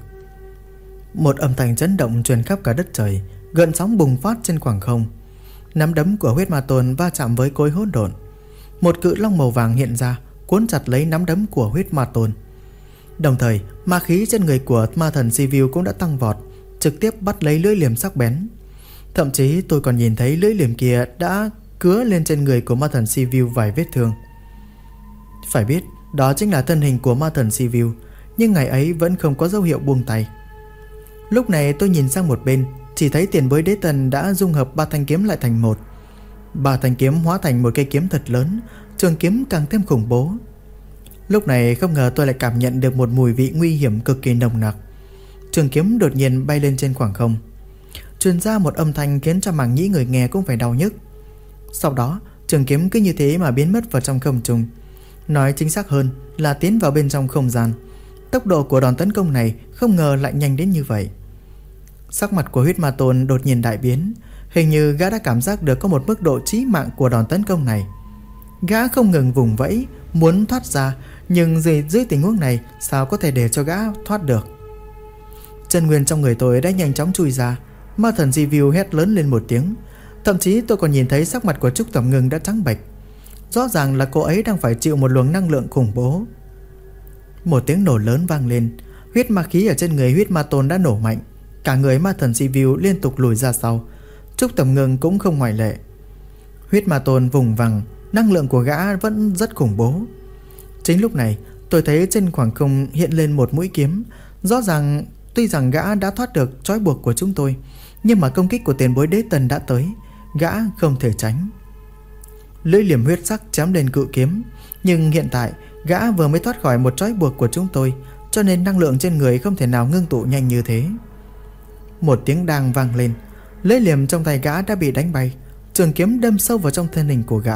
Một âm thanh chấn động truyền khắp cả đất trời, gợn sóng bùng phát trên khoảng không. Nắm đấm của huyết ma tôn va chạm với cối hỗn độn. Một cự long màu vàng hiện ra, cuốn chặt lấy nắm đấm của huyết ma tôn. Đồng thời, ma khí trên người của ma thần Sivu cũng đã tăng vọt, trực tiếp bắt lấy lưỡi liềm sắc bén. Thậm chí tôi còn nhìn thấy lưỡi liềm kia đã cứa lên trên người của ma thần Sivu vài vết thương. Phải biết, đó chính là thân hình của ma thần Sivu, nhưng ngày ấy vẫn không có dấu hiệu buông tay. Lúc này tôi nhìn sang một bên, chỉ thấy tiền bối đế tần đã dung hợp 3 thanh kiếm lại thành một. 3 thanh kiếm hóa thành một cây kiếm thật lớn, trường kiếm càng thêm khủng bố. Lúc này không ngờ tôi lại cảm nhận được một mùi vị nguy hiểm cực kỳ nồng nặc. Trường kiếm đột nhiên bay lên trên khoảng không, truyền ra một âm thanh khiến cho màng nhĩ người nghe cũng phải đau nhức. Sau đó, trường kiếm cứ như thế mà biến mất vào trong không trung. Nói chính xác hơn là tiến vào bên trong không gian. Tốc độ của đòn tấn công này không ngờ lại nhanh đến như vậy. Sắc mặt của huyết ma tôn đột nhiên đại biến. Hình như gã đã cảm giác được có một mức độ chí mạng của đòn tấn công này. Gã không ngừng vùng vẫy, muốn thoát ra, nhưng dưới tình huống này sao có thể để cho gã thoát được. Chân nguyên trong người tôi đã nhanh chóng chui ra. Ma thần Sivu hét lớn lên một tiếng. Thậm chí tôi còn nhìn thấy sắc mặt của Trúc Tầm Ngưng đã trắng bệch. Rõ ràng là cô ấy đang phải chịu một luồng năng lượng khủng bố. Một tiếng nổ lớn vang lên. Huyết ma khí ở trên người huyết ma tôn đã nổ mạnh. Cả người ma thần Sivu liên tục lùi ra sau. Trúc Tầm Ngưng cũng không ngoại lệ. Huyết ma tôn vùng vằng, năng lượng của gã vẫn rất khủng bố. Chính lúc này tôi thấy trên khoảng không hiện lên một mũi kiếm. Rõ ràng tuy rằng gã đã thoát được trói buộc của chúng tôi, nhưng mà công kích của tiền bối đế tần đã tới, gã không thể tránh. Lưỡi liềm huyết sắc chém lên cự kiếm, nhưng hiện tại gã vừa mới thoát khỏi một trói buộc của chúng tôi, cho nên năng lượng trên người không thể nào ngưng tụ nhanh như thế. Một tiếng đang vang lên, lưỡi liềm trong tay gã đã bị đánh bay, trường kiếm đâm sâu vào trong thân hình của gã.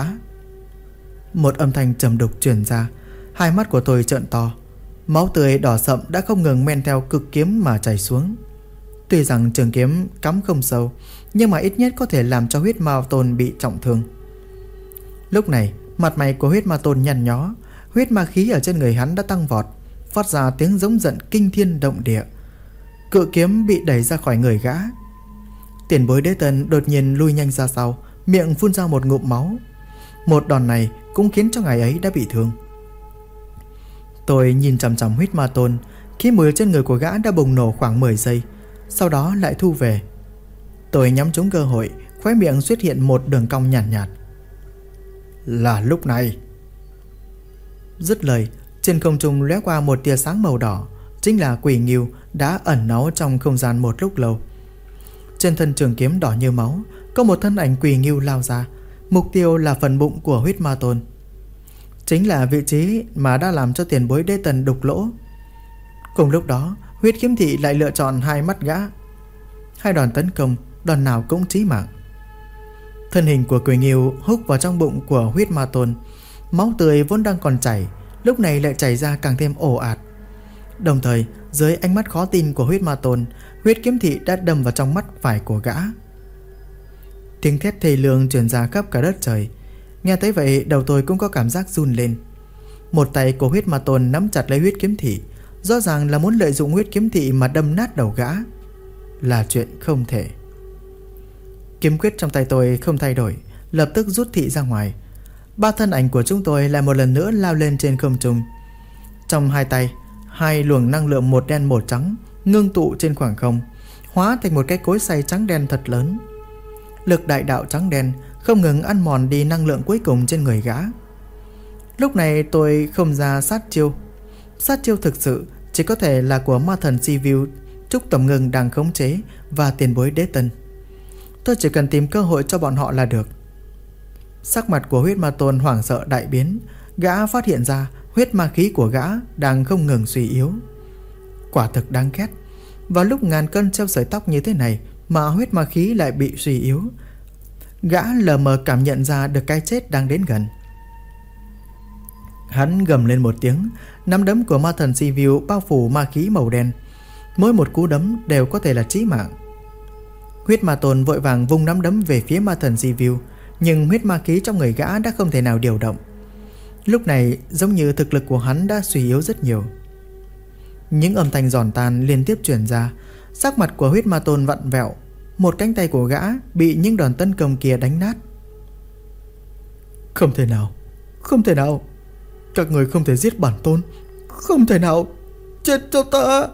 Một âm thanh trầm đục truyền ra. Hai mắt của tôi trợn to. Máu tươi đỏ sậm đã không ngừng men theo cực kiếm mà chảy xuống. Tuy rằng trường kiếm cắm không sâu, nhưng mà ít nhất có thể làm cho huyết ma tôn bị trọng thương. Lúc này mặt mày của huyết ma tôn nhăn nhó. Huyết ma khí ở trên người hắn đã tăng vọt, phát ra tiếng giống giận kinh thiên động địa. Cự kiếm bị đẩy ra khỏi người gã. Tiền bối Đế Tân đột nhiên lui nhanh ra sau, miệng phun ra một ngụm máu. Một đòn này cũng khiến cho ngài ấy đã bị thương. Tôi nhìn chằm chằm huyết ma tôn. Khí mùi trên người của gã đã bùng nổ khoảng 10 giây, sau đó lại thu về. Tôi nhắm trúng cơ hội, khóe miệng xuất hiện một đường cong nhàn nhạt. Là lúc này. Dứt lời, trên không trung lóe qua một tia sáng màu đỏ. Chính là quỷ ngưu đã ẩn náu trong không gian một lúc lâu. Trên thân trường kiếm đỏ như máu, có một thân ảnh quỷ ngưu lao ra. Mục tiêu là phần bụng của huyết ma tôn. Chính là vị trí mà đã làm cho tiền bối Đế Tần đục lỗ. Cùng lúc đó, huyết kiếm thị lại lựa chọn hai mắt gã. Hai đòn tấn công, đòn nào cũng chí mạng. Thân hình của quỷ ngưu húc vào trong bụng của huyết ma tôn. Máu tươi vốn đang còn chảy, lúc này lại chảy ra càng thêm ồ ạt. Đồng thời, dưới ánh mắt khó tin của huyết ma tôn, huyết kiếm thị đã đâm vào trong mắt phải của gã. Tiếng thét thê lương truyền ra khắp cả đất trời. Nghe thấy vậy, đầu tôi cũng có cảm giác run lên. Một tay của huyết ma tôn nắm chặt lấy huyết kiếm thị, rõ ràng là muốn lợi dụng huyết kiếm thị mà đâm nát đầu gã. Là chuyện không thể. Kiếm quyết trong tay tôi không thay đổi, lập tức rút thị ra ngoài. Ba thân ảnh của chúng tôi lại một lần nữa lao lên trên không trung. Trong hai tay, hai luồng năng lượng một đen một trắng ngưng tụ trên khoảng không, hóa thành một cái cối xay trắng đen thật lớn. Lực đại đạo trắng đen không ngừng ăn mòn đi năng lượng cuối cùng trên người gã. Lúc này tôi không ra sát chiêu. Sát chiêu thực sự chỉ có thể là của ma thần Sivu, Trúc Tầm Ngưng đang khống chế, và tiền bối Đế Tân. Tôi chỉ cần tìm cơ hội cho bọn họ là được. Sắc mặt của huyết ma tôn hoảng sợ đại biến. Gã phát hiện ra huyết ma khí của gã đang không ngừng suy yếu. Quả thực đáng ghét. Vào lúc ngàn cân treo sợi tóc như thế này mà huyết ma khí lại bị suy yếu. Gã lờ mờ cảm nhận ra được cái chết đang đến gần. Hắn gầm lên một tiếng. Nắm đấm của ma thần Sivu bao phủ ma khí màu đen. Mỗi một cú đấm đều có thể là chí mạng. Huyết ma tôn vội vàng vung nắm đấm về phía ma thần Sivu, nhưng huyết ma khí trong người gã đã không thể nào điều động. Lúc này giống như thực lực của hắn đã suy yếu rất nhiều. Những âm thanh giòn tan liên tiếp truyền ra. Sắc mặt của huyết ma tôn vặn vẹo. Một cánh tay của gã bị những đòn tấn công kia đánh nát. Không thể nào, không thể nào. Các người không thể giết bản tôn. Không thể nào. Chết cho ta.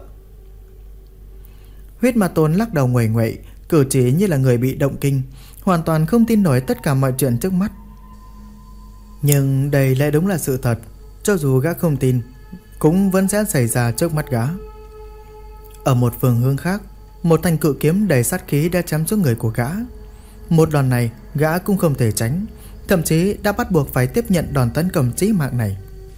Huyết ma tôn lắc đầu nguậy nguậy, cử chỉ như là người bị động kinh, hoàn toàn không tin nổi tất cả mọi chuyện trước mắt. Nhưng đây lại đúng là sự thật. Cho dù gã không tin, cũng vẫn sẽ xảy ra trước mắt gã. Ở một phương hướng khác, một thanh cự kiếm đầy sát khí đã chém xuống người của gã. Một đòn này gã cũng không thể tránh, thậm chí đã bắt buộc phải tiếp nhận đòn tấn công chí mạng này.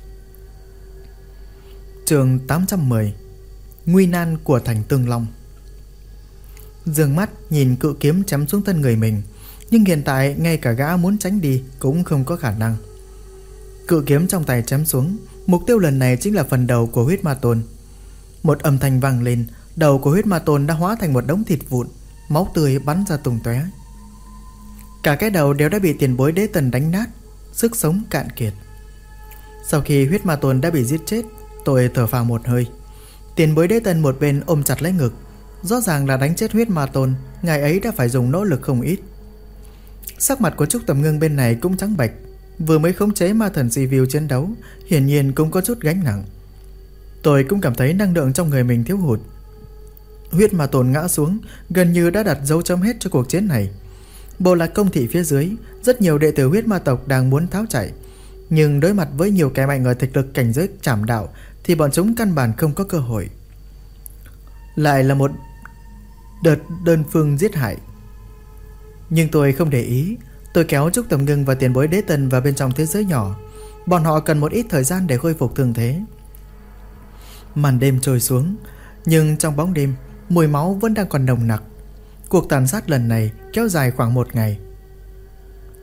Chương 810. Nguy nan của thành Tương Long. Dương mắt nhìn cự kiếm chém xuống thân người mình, nhưng hiện tại ngay cả gã muốn tránh đi cũng không có khả năng. Cự kiếm trong tay chém xuống, mục tiêu lần này chính là phần đầu của huyết ma tôn. Một âm thanh vang lên, đầu của huyết ma tôn đã hóa thành một đống thịt vụn, máu tươi bắn ra tung tóe. Cả cái đầu đều đã bị tiền bối Đế Tần đánh nát, sức sống cạn kiệt. Sau khi huyết ma tôn đã bị giết chết, tôi thở phào một hơi. Tiền bối Đế Tần một bên ôm chặt lấy ngực. Rõ ràng là đánh chết huyết ma tôn, ngài ấy đã phải dùng nỗ lực không ít. Sắc mặt của Trúc Tầm Ngưng bên này cũng trắng bệch. Vừa mới khống chế ma thần Sivu chiến đấu, hiển nhiên cũng có chút gánh nặng. Tôi cũng cảm thấy năng lượng trong người mình thiếu hụt. Huyết ma tôn ngã xuống, gần như đã đặt dấu chấm hết cho cuộc chiến này. Bộ lạc công thị phía dưới, rất nhiều đệ tử huyết ma tộc đang muốn tháo chạy, nhưng đối mặt với nhiều kẻ mạnh ở thực lực cảnh giới trảm đạo thì bọn chúng căn bản không có cơ hội. Lại là một đợt đơn phương giết hại. Nhưng tôi không để ý. Tôi kéo Trúc Tầm Ngưng và tiền bối Đế Tần vào bên trong thế giới nhỏ. Bọn họ cần một ít thời gian để khôi phục thương thế. Màn đêm trôi xuống, nhưng trong bóng đêm, mùi máu vẫn đang còn nồng nặc. Cuộc tàn sát lần này kéo dài khoảng 1 ngày.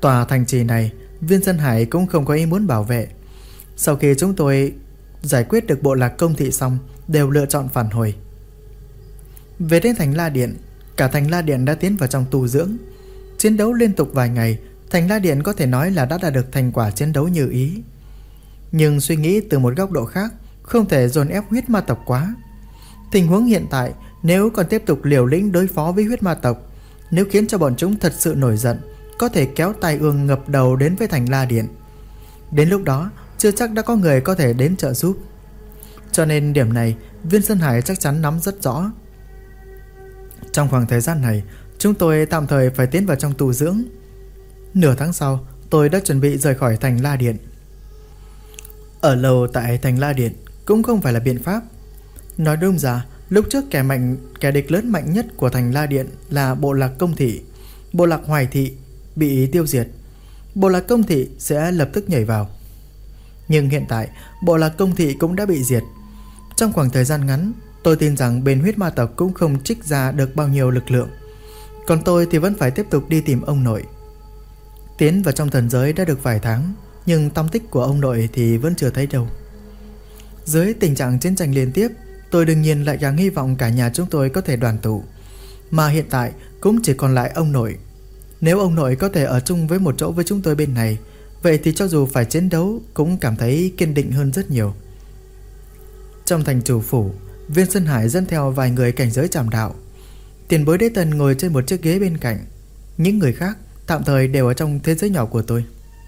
Tòa thành trì này Viên Sơn Hải cũng không có ý muốn bảo vệ. Sau khi chúng tôi giải quyết được bộ lạc công thị xong, đều lựa chọn phản hồi. Về đến thành La Điện, cả thành La Điện đã tiến vào trong tu dưỡng. Chiến đấu liên tục vài ngày, thành La Điện có thể nói là đã đạt được thành quả chiến đấu như ý. Nhưng suy nghĩ từ một góc độ khác, không thể dồn ép huyết ma tộc quá. Tình huống hiện tại, nếu còn tiếp tục liều lĩnh đối phó với huyết ma tộc, nếu khiến cho bọn chúng thật sự nổi giận, có thể kéo tai ương ngập đầu đến với thành La Điện. Đến lúc đó, chưa chắc đã có người có thể đến trợ giúp. Cho nên điểm này Viên Sơn Hải chắc chắn nắm rất rõ. Trong khoảng thời gian này, chúng tôi tạm thời phải tiến vào trong tu dưỡng. Nửa tháng sau, tôi đã chuẩn bị rời khỏi thành La Điện. Ở lâu tại thành La Điện cũng không phải là biện pháp. Nói đúng ra, lúc trước kẻ địch lớn mạnh nhất của thành La Điện là bộ lạc Công Thị. Bộ lạc Hoài Thị bị tiêu diệt, bộ lạc Công Thị sẽ lập tức nhảy vào. Nhưng hiện tại bộ lạc Công Thị cũng đã bị diệt. Trong khoảng thời gian ngắn, tôi tin rằng bên huyết ma tộc cũng không trích ra được bao nhiêu lực lượng. Còn tôi thì vẫn phải tiếp tục đi tìm ông nội. Tiến vào trong thần giới đã được vài tháng, nhưng tăm tích của ông nội thì vẫn chưa thấy đâu. Dưới tình trạng chiến tranh liên tiếp, tôi đương nhiên lại càng hy vọng cả nhà chúng tôi có thể đoàn tụ. Mà hiện tại cũng chỉ còn lại ông nội. Nếu ông nội có thể ở chung với một chỗ với chúng tôi bên này, vậy thì cho dù phải chiến đấu cũng cảm thấy kiên định hơn rất nhiều. Trong thành chủ phủ, Viên Sơn Hải dẫn theo vài người cảnh giới trảm đạo. Tiền bối Đế Tần ngồi trên một chiếc ghế bên cạnh. Những người khác tạm thời đều ở trong thế giới nhỏ của tôi.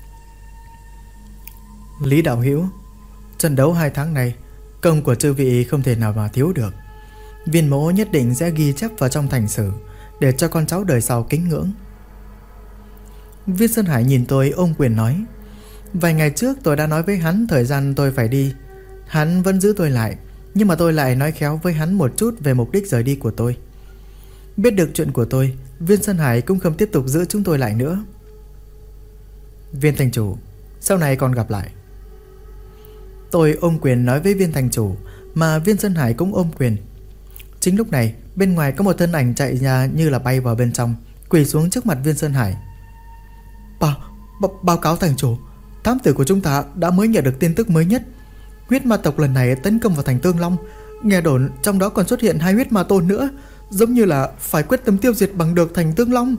Lý đạo hữu, trận đấu 2 tháng này, công của chư vị không thể nào mà thiếu được. Viên mỗ nhất định sẽ ghi chép vào trong thành sử, để cho con cháu đời sau kính ngưỡng. Viên Sơn Hải nhìn tôi ôm quyền nói. Vài ngày trước tôi đã nói với hắn thời gian tôi phải đi. Hắn vẫn giữ tôi lại, nhưng mà tôi lại nói khéo với hắn một chút về mục đích rời đi của tôi. Biết được chuyện của tôi, Viên Sơn Hải cũng không tiếp tục giữ chúng tôi lại nữa. Viên thành chủ, sau này còn gặp lại. Tôi ôm quyền nói với Viên thành chủ, mà Viên Sơn Hải cũng ôm quyền. Chính lúc này, bên ngoài có một thân ảnh chạy ra như là bay vào bên trong, quỳ xuống trước mặt Viên Sơn Hải. Báo cáo thành chủ, thám tử của chúng ta đã mới nhận được tin tức mới nhất. Huyết ma tộc lần này tấn công vào thành Tương Long. Nghe đồn trong đó còn xuất hiện 2 huyết ma tôn nữa, giống như là phải quyết tâm tiêu diệt bằng được thành Tương Long.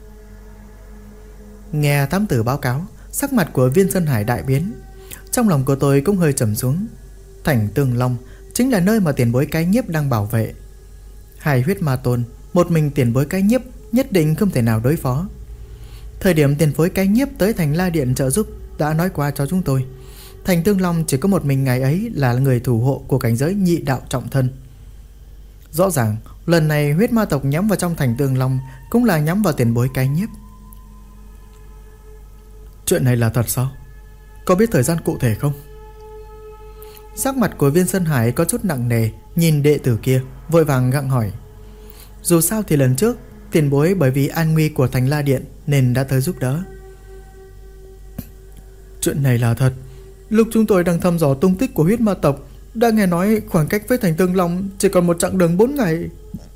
Nghe thám tử báo cáo, sắc mặt của Viên Sơn Hải đại biến. Trong lòng của tôi cũng hơi trầm xuống. Thành Tương Long chính là nơi mà tiền bối cái nhiếp đang bảo vệ. 2 huyết ma tôn, một mình tiền bối cái nhiếp nhất định không thể nào đối phó. Thời điểm tiền bối cái nhiếp tới thành La Điện trợ giúp đã nói qua cho chúng tôi, thành Tương Long chỉ có một mình ngài ấy là người thủ hộ của cảnh giới nhị đạo trọng thân. Rõ ràng lần này huyết ma tộc nhắm vào trong thành Tương Long cũng là nhắm vào tiền bối cái nhiếp. Chuyện này là thật sao? Có biết thời gian cụ thể không? Sắc mặt của Viên Sơn Hải có chút nặng nề, nhìn đệ tử kia vội vàng gặng hỏi. Dù sao thì lần trước tiền bối bởi vì an nguy của thành La Điện nên đã tới giúp đỡ. Chuyện này là thật. Lúc chúng tôi đang thăm dò tung tích của huyết ma tộc, đã nghe nói khoảng cách với thành Tương Long chỉ còn một chặng đường 4 ngày.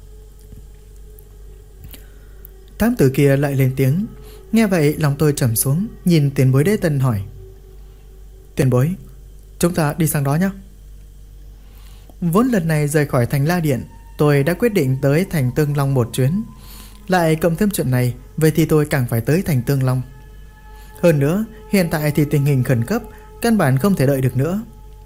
Thám tử kia lại lên tiếng. Nghe vậy lòng tôi trầm xuống, nhìn tiền bối Đế Tân hỏi. Tiền bối, chúng ta đi sang đó nhé. Vốn lần này rời khỏi thành La Điện, tôi đã quyết định tới thành Tương Long một chuyến. Lại cộng thêm chuyện này, vậy thì tôi càng phải tới thành Tương Long. Hơn nữa, hiện tại thì tình hình khẩn cấp, căn bản không thể đợi được nữa.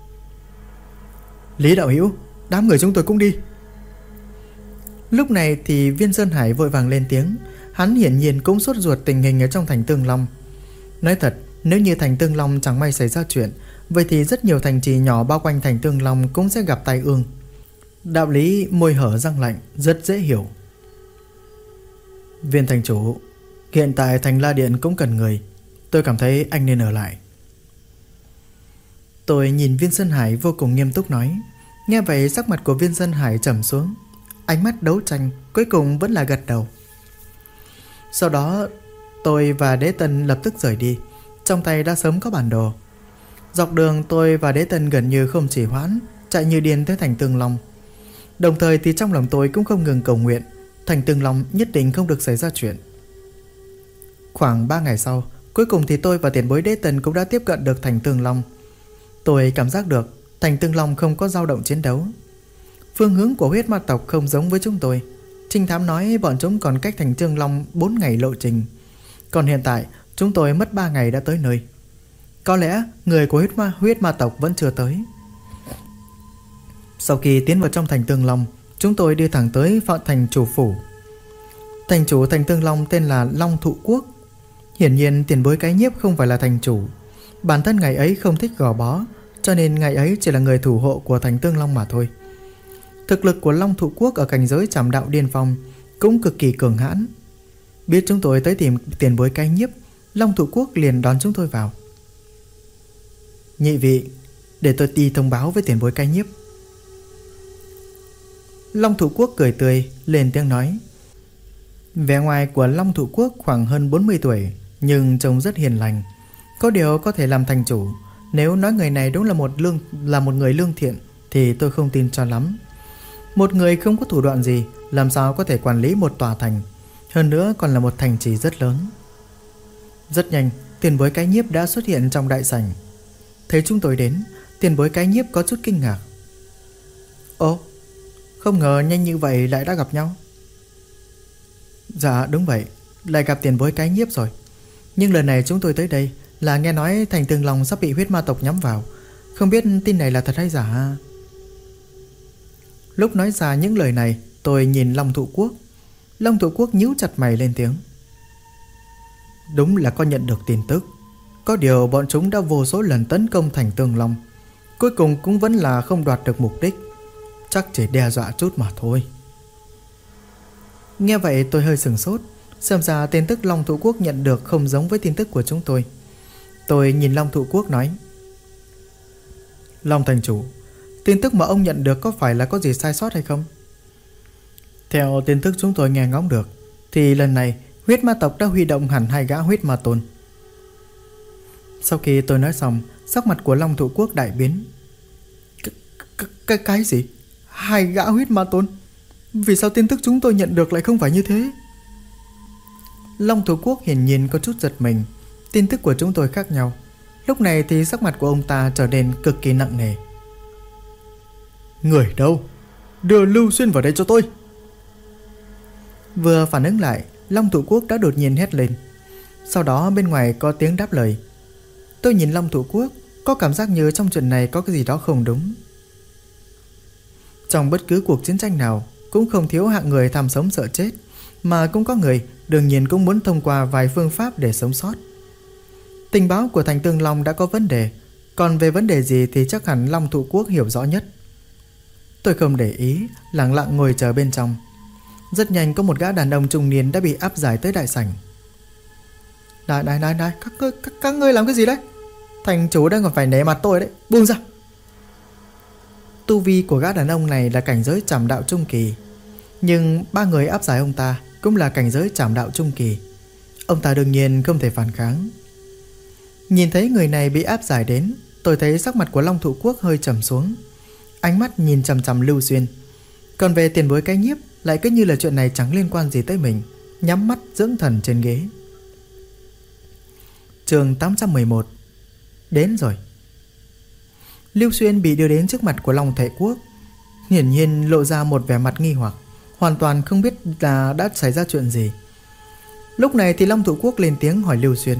Lý đạo hữu, đám người chúng tôi cũng đi. Lúc này thì Viên Sơn Hải vội vàng lên tiếng. Hắn hiển nhiên cũng sốt ruột tình hình ở trong thành Tương Long. Nói thật, nếu như thành Tương Long chẳng may xảy ra chuyện, vậy thì rất nhiều thành trì nhỏ bao quanh thành Tương Long cũng sẽ gặp tai ương. Đạo lý môi hở răng lạnh rất dễ hiểu. Viên thành chủ, hiện tại thành La Điện cũng cần người. Tôi cảm thấy anh nên ở lại. Tôi nhìn Viên Sơn Hải vô cùng nghiêm túc nói. Nghe vậy sắc mặt của Viên Sơn Hải trầm xuống, ánh mắt đấu tranh, cuối cùng vẫn là gật đầu. Sau đó tôi và Đế Tân lập tức rời đi. Trong tay đã sớm có bản đồ. Dọc đường tôi và Đế Tân gần như không chỉ hoãn, chạy như điên tới thành Tương Long. Đồng thời thì trong lòng tôi cũng không ngừng cầu nguyện thành Tương Long nhất định không được xảy ra chuyện. Khoảng 3 ngày sau, Cuối cùng thì tôi và tiền bối Đế Tần cũng đã tiếp cận được thành Tương Long. Tôi cảm giác được thành Tương Long không có dao động chiến đấu. Phương hướng của huyết ma tộc không giống với chúng tôi. Trinh thám nói bọn chúng còn cách thành Tương Long 4 ngày lộ trình. Còn hiện tại chúng tôi mất 3 ngày đã tới nơi. Có lẽ người của huyết ma tộc vẫn chưa tới. Sau khi tiến vào trong thành Tương Long, chúng tôi đi thẳng tới thành chủ phủ. Thành chủ thành Tương Long tên là Long Thụ Quốc. Hiển nhiên tiền bối Cái Nhiếp không phải là thành chủ. Bản thân ngày ấy không thích gò bó, cho nên ngày ấy chỉ là người thủ hộ của thành Tương Long mà thôi. Thực lực của Long Thụ Quốc ở cảnh giới Trảm Đạo Điên Phong cũng cực kỳ cường hãn. Biết chúng tôi tới tìm tiền bối Cái Nhiếp, Long Thụ Quốc liền đón chúng tôi vào. Nhị vị, để tôi đi thông báo với tiền bối Cái Nhiếp. Long Thụ Quốc cười tươi lên tiếng nói. Vẻ ngoài của Long Thụ Quốc khoảng hơn 40 tuổi, nhưng trông rất hiền lành. Có điều có thể làm thành chủ. Nếu nói người này đúng là một người lương thiện thì tôi không tin cho lắm. Một người không có thủ đoạn gì làm sao có thể quản lý một tòa thành, hơn nữa còn là một thành trì rất lớn. Rất nhanh, tiền bối Cái Nhiếp đã xuất hiện trong đại sảnh. Thấy chúng tôi đến, tiền bối Cái Nhiếp có chút kinh ngạc. Ồ, không ngờ nhanh như vậy lại đã gặp nhau. Dạ đúng vậy, lại gặp tiền bối Cái Nhiếp rồi. Nhưng lần này chúng tôi tới đây là nghe nói thành Tương Long sắp bị huyết ma tộc nhắm vào. Không biết tin này là thật hay giả. Lúc nói ra những lời này, tôi nhìn Long Thụ Quốc. Long Thụ Quốc nhíu chặt mày lên tiếng. Đúng là có nhận được tin tức. Có điều bọn chúng đã vô số lần tấn công thành Tương Long, cuối cùng cũng vẫn là không đoạt được mục đích. Chắc chỉ đe dọa chút mà thôi. Nghe vậy tôi hơi sửng sốt. Xem ra tin tức Long Thụ Quốc nhận được không giống với tin tức của chúng tôi. Tôi nhìn Long Thụ Quốc nói. Long thành chủ, tin tức mà ông nhận được có phải là có gì sai sót hay không? Theo tin tức chúng tôi nghe ngóng được thì lần này huyết ma tộc đã huy động hẳn 2 gã huyết ma tôn. Sau khi tôi nói xong, sắc mặt của Long Thụ Quốc đại biến. Cái gì? 2 gã huyết ma tôn? Vì sao tin tức chúng tôi nhận được lại không phải như thế? Long Thụ Quốc hiển nhiên có chút giật mình. Tin tức của chúng tôi khác nhau. Lúc này thì sắc mặt của ông ta trở nên cực kỳ nặng nề. Người đâu? Đưa Lưu Xuyên vào đây cho tôi. Vừa phản ứng lại, Long Thụ Quốc đã đột nhiên hét lên. Sau đó bên ngoài có tiếng đáp lời. Tôi nhìn Long Thụ Quốc, có cảm giác như trong chuyện này có cái gì đó không đúng. Trong bất cứ cuộc chiến tranh nào cũng không thiếu hạng người tham sống sợ chết, mà cũng có người đương nhiên cũng muốn thông qua vài phương pháp để sống sót. Tình báo của thành Tương Long đã có vấn đề, còn về vấn đề gì thì chắc hẳn Long Thụ Quốc hiểu rõ nhất. Tôi không để ý, lặng lặng ngồi chờ bên trong. Rất nhanh có một gã đàn ông trung niên đã bị áp giải tới đại sảnh. Này, các ngươi làm cái gì đấy? Thành chủ đang còn phải nể mặt tôi đấy, buông ra. Tu vi của gã đàn ông này là cảnh giới Trảm Đạo trung kỳ, nhưng 3 người áp giải ông ta cũng là cảnh giới Trảm Đạo trung kỳ. Ông ta đương nhiên không thể phản kháng. Nhìn thấy người này bị áp giải đến, tôi thấy sắc mặt của Long Thụ Quốc hơi trầm xuống, ánh mắt nhìn chằm chằm Lưu Xuyên. Còn về tiền bối Cái Nhiếp lại cứ như là chuyện này chẳng liên quan gì tới mình, nhắm mắt dưỡng thần trên ghế. Chương 811. Đến rồi. Lưu Xuyên bị đưa đến trước mặt của Long Thệ Quốc, hiển nhiên lộ ra một vẻ mặt nghi hoặc, hoàn toàn không biết là đã xảy ra chuyện gì. Lúc này thì Long Thụ Quốc lên tiếng hỏi Lưu Xuyên.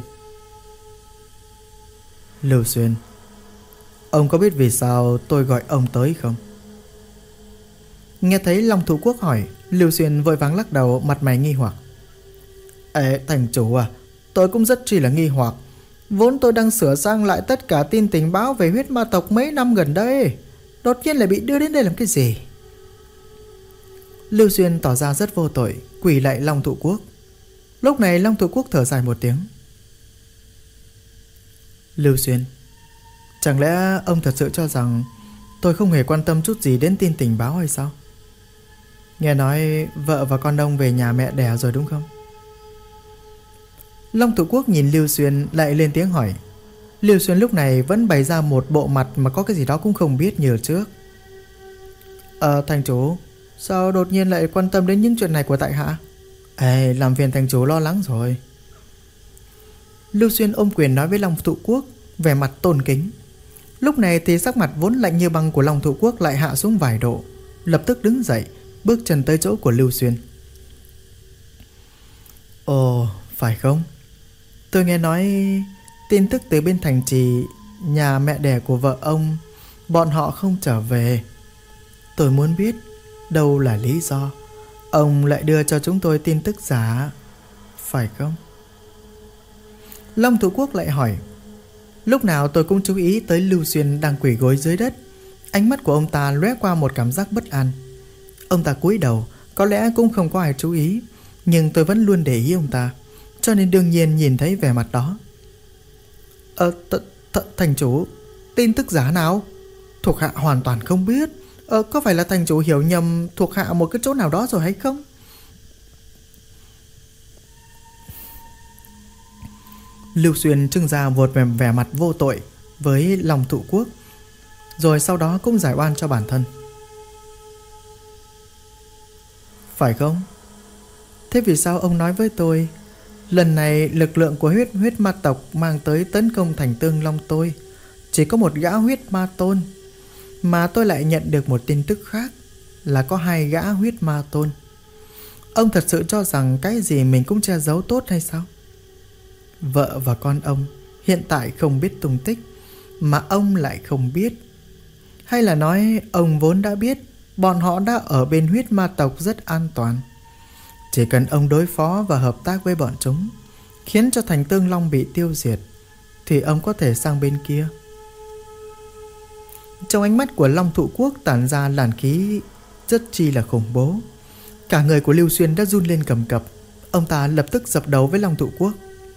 Lưu Xuyên, ông có biết vì sao tôi gọi ông tới không? Nghe thấy Long Thụ Quốc hỏi, Lưu Xuyên vội vàng lắc đầu, mặt mày nghi hoặc. Ê, thành chủ à, tôi cũng rất chi là nghi hoặc. Vốn tôi đang sửa sang lại tất cả tin tình báo về huyết ma tộc mấy năm gần đây, đột nhiên lại bị đưa đến đây làm cái gì? Lưu Xuyên tỏ ra rất vô tội, quỳ lạy Long Thụ Quốc. Lúc này Long Thụ Quốc thở dài một tiếng. Lưu Xuyên, chẳng lẽ ông thật sự cho rằng tôi không hề quan tâm chút gì đến tin tình báo hay sao? Nghe nói vợ và con ông về nhà mẹ đẻ rồi đúng không? Long Thụ Quốc nhìn Lưu Xuyên lại lên tiếng hỏi. Lưu Xuyên lúc này vẫn bày ra một bộ mặt mà có cái gì đó cũng không biết như trước. Thành chủ, sao đột nhiên lại quan tâm đến những chuyện này của tại hạ? Làm phiền thành chủ lo lắng rồi. Lưu Xuyên ôm quyền nói với Long Thụ Quốc, vẻ mặt tôn kính. Lúc này thì sắc mặt vốn lạnh như băng của Long Thụ Quốc lại hạ xuống vài độ, lập tức đứng dậy, bước chân tới chỗ của Lưu Xuyên. Ồ, phải không? Tôi nghe nói tin tức từ bên thành trì, nhà mẹ đẻ của vợ ông, bọn họ không trở về. Tôi muốn biết đâu là lý do ông lại đưa cho chúng tôi tin tức giả, phải không? Long Thủ Quốc lại hỏi. Lúc nào tôi cũng chú ý tới Lưu Xuyên đang quỳ gối dưới đất. Ánh mắt của ông ta lóe qua một cảm giác bất an. Ông ta cúi đầu, có lẽ cũng không có ai chú ý, nhưng tôi vẫn luôn để ý ông ta, cho nên đương nhiên nhìn thấy vẻ mặt đó. Thành chủ, tin tức giả nào? Thuộc hạ hoàn toàn không biết. Có phải là thành chủ hiểu nhầm thuộc hạ một cái chỗ nào đó rồi hay không? Lưu Xuyên trưng ra một vẻ mặt vô tội với Long Thụ Quốc, rồi sau đó cũng giải oan cho bản thân. Phải không? Thế vì sao ông nói với tôi lần này lực lượng của huyết ma tộc mang tới tấn công thành Tương Long tôi chỉ có một gã huyết ma tôn, mà tôi lại nhận được một tin tức khác là có 2 gã huyết ma tôn? Ông thật sự cho rằng cái gì mình cũng che giấu tốt hay sao? Vợ và con ông hiện tại không biết tung tích, mà ông lại không biết. Hay là nói ông vốn đã biết bọn họ đã ở bên huyết ma tộc rất an toàn, chỉ cần ông đối phó và hợp tác với bọn chúng, khiến cho thành Tương Long bị tiêu diệt, thì ông có thể sang bên kia. Trong ánh mắt của Long Thụ Quốc tản ra làn khí rất chi là khủng bố. Cả người của Lưu Xuyên đã run lên cầm cập. Ông ta lập tức dập đầu với Long Thụ Quốc.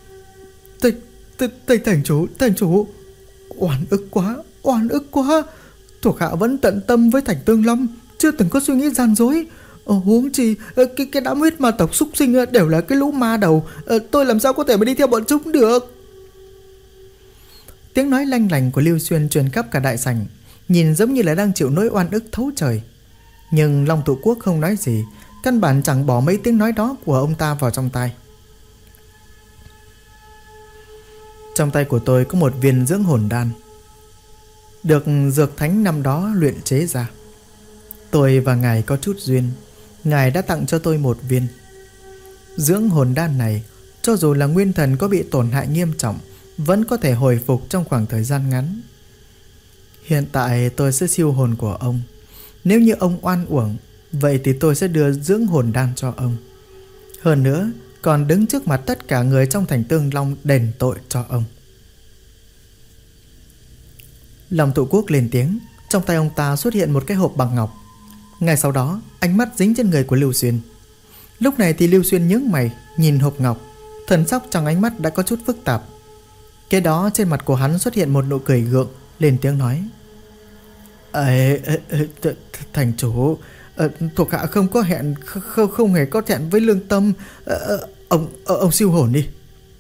Thành chủ, oan ức quá. Thuộc hạ vẫn tận tâm với thành Tương Long, chưa từng có suy nghĩ gian dối. Huống chi cái đám huyết ma tộc súc sinh đều là cái lũ ma đầu. Tôi làm sao có thể mà đi theo bọn chúng được? Tiếng nói lanh lành của Lưu Xuyên truyền khắp cả đại sảnh, nhìn giống như là đang chịu nỗi oan ức thấu trời. Nhưng Long Thụ Quốc không nói gì, căn bản chẳng bỏ mấy tiếng nói đó của ông ta vào trong tai. Trong tay của tôi có một viên dưỡng hồn đan, được dược thánh năm đó luyện chế ra. Tôi và ngài có chút duyên, ngài đã tặng cho tôi một viên. Dưỡng hồn đan này, cho dù là nguyên thần có bị tổn hại nghiêm trọng, vẫn có thể hồi phục trong khoảng thời gian ngắn. Hiện tại tôi sẽ siêu hồn của ông. Nếu như ông oan uổng, vậy thì tôi sẽ đưa dưỡng hồn đan cho ông. Hơn nữa, còn đứng trước mặt tất cả người trong thành Tương Long đền tội cho ông. Long Thụ Quốc lên tiếng. Trong tay ông ta xuất hiện một cái hộp bằng ngọc. Ngay sau đó, ánh mắt dính trên người của Lưu Xuyên. Lúc này thì Lưu Xuyên nhướng mày nhìn hộp ngọc, thần sắc trong ánh mắt đã có chút phức tạp. Kế đó trên mặt của hắn xuất hiện một nụ cười gượng, lên tiếng nói. Thành chủ, thuộc hạ không có hẹn, không hề có hẹn với lương tâm. Ông siêu hồn đi.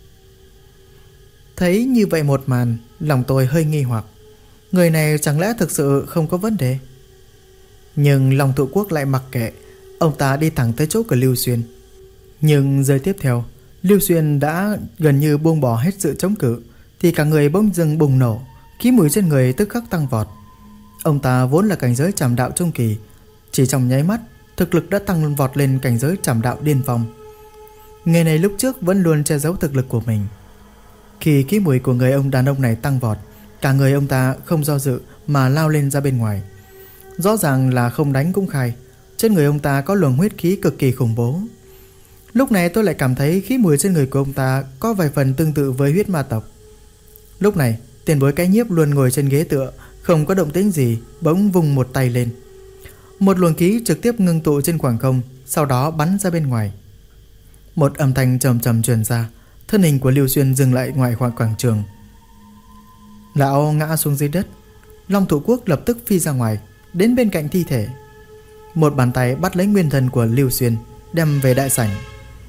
Thấy như vậy một màn, lòng tôi hơi nghi hoặc. Người này chẳng lẽ thực sự không có vấn đề? Nhưng Long Thụ Quốc lại mặc kệ. Ông ta đi thẳng tới chỗ của Lưu Xuyên. Nhưng giây tiếp theo, Lưu Xuyên đã gần như buông bỏ hết sự chống cự, thì cả người bỗng dưng bùng nổ, khí mùi trên người tức khắc tăng vọt. Ông ta vốn là cảnh giới trảm đạo trung kỳ, chỉ trong nháy mắt thực lực đã tăng vọt lên cảnh giới trảm đạo điên phong. Người này lúc trước vẫn luôn che giấu thực lực của mình. Khi khí mùi của người ông đàn ông này tăng vọt, cả người ông ta không do dự mà lao lên ra bên ngoài. Rõ ràng là không đánh cũng khai, trên người ông ta có luồng huyết khí cực kỳ khủng bố. Lúc này tôi lại cảm thấy khí mùi trên người của ông ta có vài phần tương tự với huyết ma tộc. Lúc này tiền bối cái nhiếp luôn ngồi trên ghế tựa, không có động tĩnh gì, bỗng vung một tay lên. Một luồng khí trực tiếp ngưng tụ trên khoảng không, sau đó bắn ra bên ngoài. Một âm thanh trầm trầm truyền ra, thân hình của Lưu Xuyên dừng lại ngoài quảng trường. Lão ngã xuống dưới đất. Long Thụ Quốc lập tức phi ra ngoài, đến bên cạnh thi thể. Một bàn tay bắt lấy nguyên thần của Lưu Xuyên, đem về đại sảnh.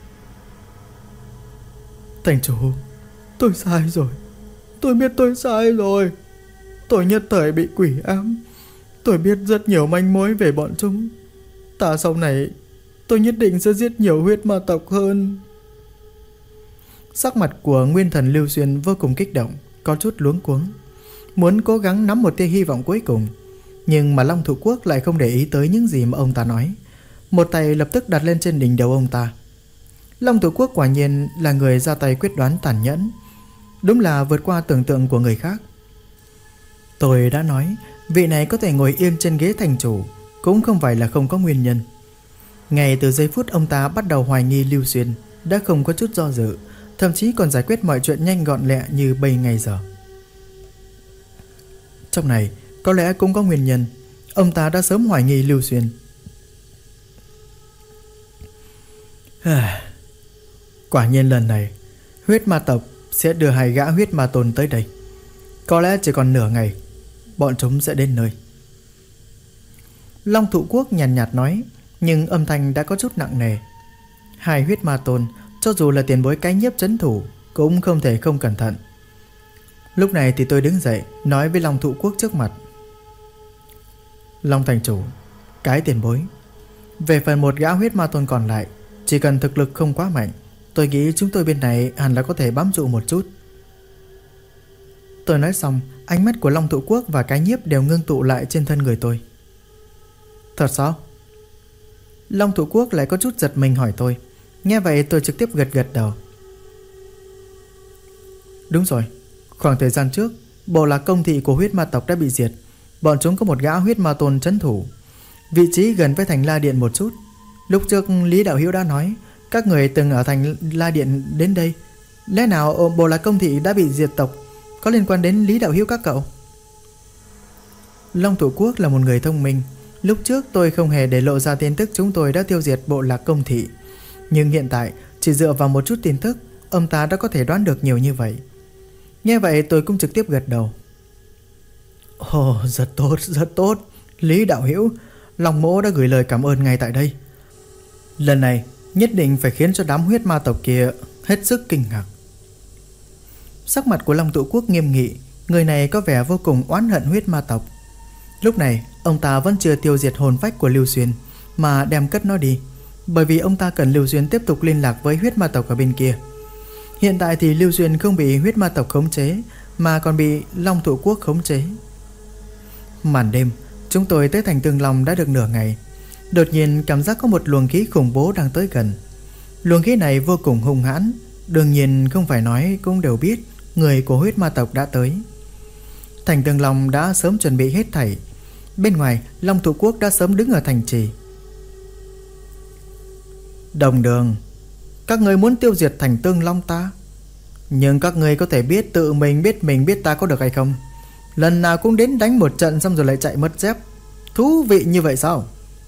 Thành chủ, tôi sai rồi. Tôi biết tôi sai rồi. Tôi nhất thời bị quỷ ám. Tôi biết rất nhiều manh mối về bọn chúng. Sau này tôi nhất định sẽ giết nhiều huyết ma tộc hơn. Sắc mặt của nguyên thần Lưu Xuyên vô cùng kích động, có chút luống cuống, muốn cố gắng nắm một tia hy vọng cuối cùng. Nhưng mà Long Thủ Quốc lại không để ý tới những gì mà ông ta nói, một tay lập tức đặt lên trên đỉnh đầu ông ta. Long Thủ Quốc quả nhiên là người ra tay quyết đoán tàn nhẫn, đúng là vượt qua tưởng tượng của người khác. Tôi đã nói, vị này có thể ngồi yên trên ghế thành chủ cũng không phải là không có nguyên nhân. Ngay từ giây phút ông ta bắt đầu hoài nghi Lưu Xuyên, đã không có chút do dự, thậm chí còn giải quyết mọi chuyện nhanh gọn lẹ như bây ngày giờ. Trong này có lẽ cũng có nguyên nhân, ông ta đã sớm hoài nghi Lưu Xuyên. Quả nhiên lần này huyết ma tộc sẽ đưa 2 gã huyết ma tôn tới đây. Có lẽ chỉ còn nửa ngày bọn chúng sẽ đến nơi. Long Thủ Quốc nhàn nhạt nói, nhưng âm thanh đã có chút nặng nề. 2 huyết ma tôn, cho dù là tiền bối cái nhiếp trấn thủ cũng không thể không cẩn thận. Lúc này thì tôi đứng dậy nói với Long Thủ Quốc trước mặt. Long thành chủ, cái tiền bối, về phần 1 gã huyết ma tôn còn lại, chỉ cần thực lực không quá mạnh, tôi nghĩ chúng tôi bên này hẳn là có thể bám trụ một chút. Tôi nói xong, ánh mắt của Long Thủ Quốc và cái nhiếp đều ngưng tụ lại trên thân người tôi. Thật sao? Long Thủ Quốc lại có chút giật mình hỏi tôi. Nghe vậy tôi trực tiếp gật đầu. Đúng rồi, khoảng thời gian trước, bộ lạc công thị của huyết ma tộc đã bị diệt. Bọn chúng có 1 gã huyết ma tôn trấn thủ, vị trí gần với thành La Điện một chút. Lúc trước Lý Đạo Hiếu đã nói các người từng ở thành La Điện đến đây. Lẽ nào bộ lạc công thị đã bị diệt tộc có liên quan đến Lý Đạo Hiếu các cậu? Long Thủ Quốc là một người thông minh. Lúc trước tôi không hề để lộ ra tin tức chúng tôi đã tiêu diệt bộ lạc công thị, nhưng hiện tại chỉ dựa vào một chút tin tức, ông ta đã có thể đoán được nhiều như vậy. Nghe vậy tôi cũng trực tiếp gật đầu. Ồ, rất tốt, rất tốt. Lý Đạo Hiếu, Long mỗ đã gửi lời cảm ơn ngay tại đây. Lần này nhất định phải khiến cho đám huyết ma tộc kia hết sức kinh ngạc. Sắc mặt của Long Thủ Quốc nghiêm nghị, người này có vẻ vô cùng oán hận huyết ma tộc. Lúc này ông ta vẫn chưa tiêu diệt hồn phách của Lưu Xuyên, mà đem cất nó đi, bởi vì ông ta cần Lưu Xuyên tiếp tục liên lạc với huyết ma tộc ở bên kia. Hiện tại thì Lưu Xuyên không bị huyết ma tộc khống chế, mà còn bị Long Thủ Quốc khống chế. Màn đêm, chúng tôi tới thành Tương Long đã được nửa ngày. Đột nhiên cảm giác có một luồng khí khủng bố đang tới gần. Luồng khí này vô cùng hung hãn, đương nhiên không phải nói cũng đều biết người của huyết ma tộc đã tới. Thành Tương Long đã sớm chuẩn bị hết thảy. Bên ngoài, Long Thủ Quốc đã sớm đứng ở thành trì. Đồng Đường, các người muốn tiêu diệt thành Tương Long ta, nhưng các người có thể biết tự mình biết ta có được hay không? Lần nào cũng đến đánh một trận xong rồi lại chạy mất dép, thú vị như vậy sao?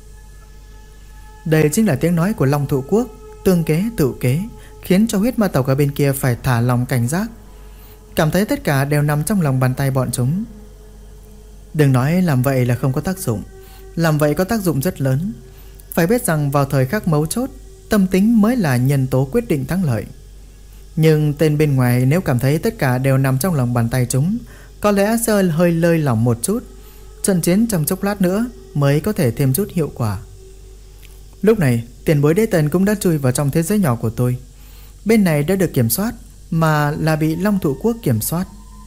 Đây chính là tiếng nói của Long Thủ Quốc, tương kế tự kế, khiến cho huyết ma tộc ở bên kia phải thả lòng cảnh giác, cảm thấy tất cả đều nằm trong lòng bàn tay bọn chúng. Đừng nói làm vậy là không có tác dụng, làm vậy có tác dụng rất lớn. Phải biết rằng vào thời khắc mấu chốt, tâm tính mới là nhân tố quyết định thắng lợi. Nhưng tên bên ngoài nếu cảm thấy tất cả đều nằm trong lòng bàn tay chúng, có lẽ sẽ hơi lơi lỏng một chút. Trận chiến trong chốc lát nữa mới có thể thêm chút hiệu quả. Lúc này tiền bối Đế Tần cũng đã chui vào trong thế giới nhỏ của tôi. Bên này đã được kiểm soát, mà là bị Long Thủ Quốc kiểm soát.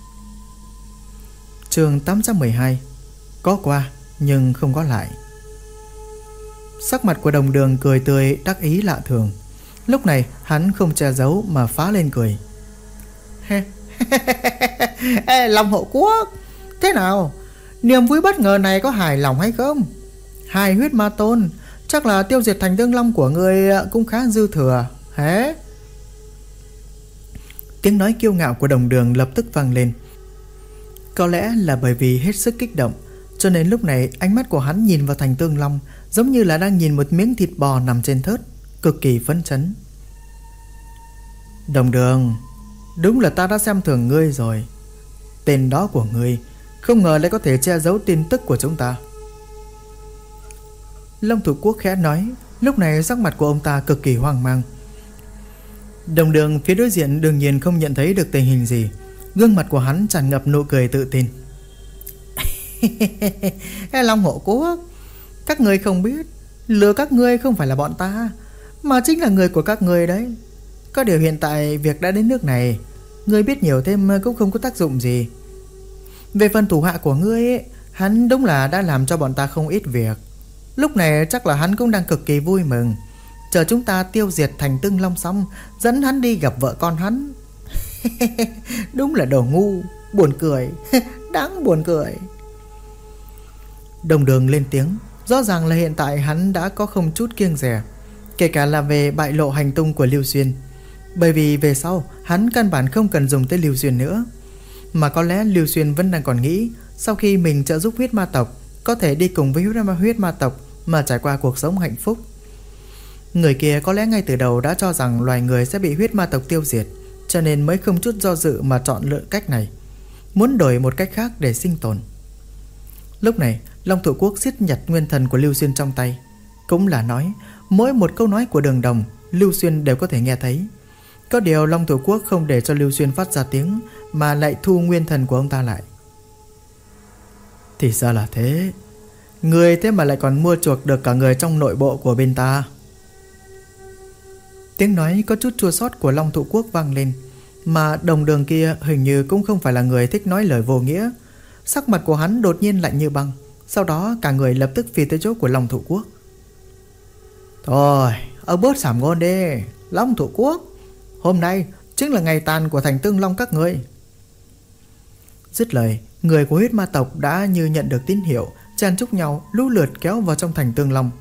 Chương 812. Có qua nhưng không có lại. Sắc mặt của Đồng Đường cười tươi đắc ý lạ thường. Lúc này hắn không che giấu mà phá lên cười. Ê, Long Hộ Quốc, thế nào? Niềm vui bất ngờ này có hài lòng hay không? 2 huyết ma tôn, chắc là tiêu diệt thành Tương Long của ngươi cũng khá dư thừa, hả? Tiếng nói kiêu ngạo của Đồng Đường lập tức vang lên. Có lẽ là bởi vì hết sức kích động, cho nên lúc này ánh mắt của hắn nhìn vào thành Tương Long giống như là đang nhìn một miếng thịt bò nằm trên thớt, cực kỳ phấn chấn. Đồng Đường, đúng là ta đã xem thường ngươi rồi. Tên đó của ngươi không ngờ lại có thể che giấu tin tức của chúng ta. Long Thủ Quốc khẽ nói. Lúc này sắc mặt của ông ta cực kỳ hoang mang. Đồng Đường phía đối diện đương nhiên không nhận thấy được tình hình gì. Gương mặt của hắn tràn ngập nụ cười tự tin. Long Hộ Quốc, các ngươi không biết, lừa các ngươi không phải là bọn ta, mà chính là người của các ngươi đấy. Có điều hiện tại việc đã đến nước này, ngươi biết nhiều thêm cũng không có tác dụng gì. Về phần thủ hạ của ngươi ấy, hắn đúng là đã làm cho bọn ta không ít việc. Lúc này chắc là hắn cũng đang cực kỳ vui mừng. Chờ chúng ta tiêu diệt Thành Tương Long xong, dẫn hắn đi gặp vợ con hắn. Đúng là đồ ngu, buồn cười. Đáng buồn cười. Đồng Đường lên tiếng. Rõ ràng là hiện tại hắn đã có không chút kiêng dè, kể cả là về bại lộ hành tung của Lưu Xuyên. Bởi vì về sau hắn căn bản không cần dùng tới Lưu Xuyên nữa. Mà có lẽ Lưu Xuyên vẫn đang còn nghĩ sau khi mình trợ giúp huyết ma tộc có thể đi cùng với huyết ma tộc mà trải qua cuộc sống hạnh phúc. Người kia có lẽ ngay từ đầu đã cho rằng loài người sẽ bị huyết ma tộc tiêu diệt, cho nên mới không chút do dự mà chọn lựa cách này, muốn đổi một cách khác để sinh tồn. Lúc này Long Thủ Quốc siết chặt nguyên thần của Lưu Xuyên trong tay. Cũng là nói mỗi một câu nói của Đường Đồng Lưu Xuyên đều có thể nghe thấy. Có điều Long Thủ Quốc không để cho Lưu Xuyên phát ra tiếng, mà lại thu nguyên thần của ông ta lại. Thì ra là thế. Người thế mà lại còn mua chuộc được cả người trong nội bộ của bên ta. Tiếng nói có chút chua xót của Long Thủ Quốc vang lên. Mà Đồng Đường kia hình như cũng không phải là người thích nói lời vô nghĩa. Sắc mặt của hắn đột nhiên lạnh như băng. Sau đó cả người lập tức phi tới chỗ của Long Thủ Quốc. Thôi, ông bớt sảm ngôn đi, Long Thủ Quốc. Hôm nay chính là ngày tàn của Thành Tương Long các ngươi. Dứt lời, người của huyết ma tộc đã như nhận được tín hiệu, chen chúc nhau lũ lượt kéo vào trong Thành Tương Long.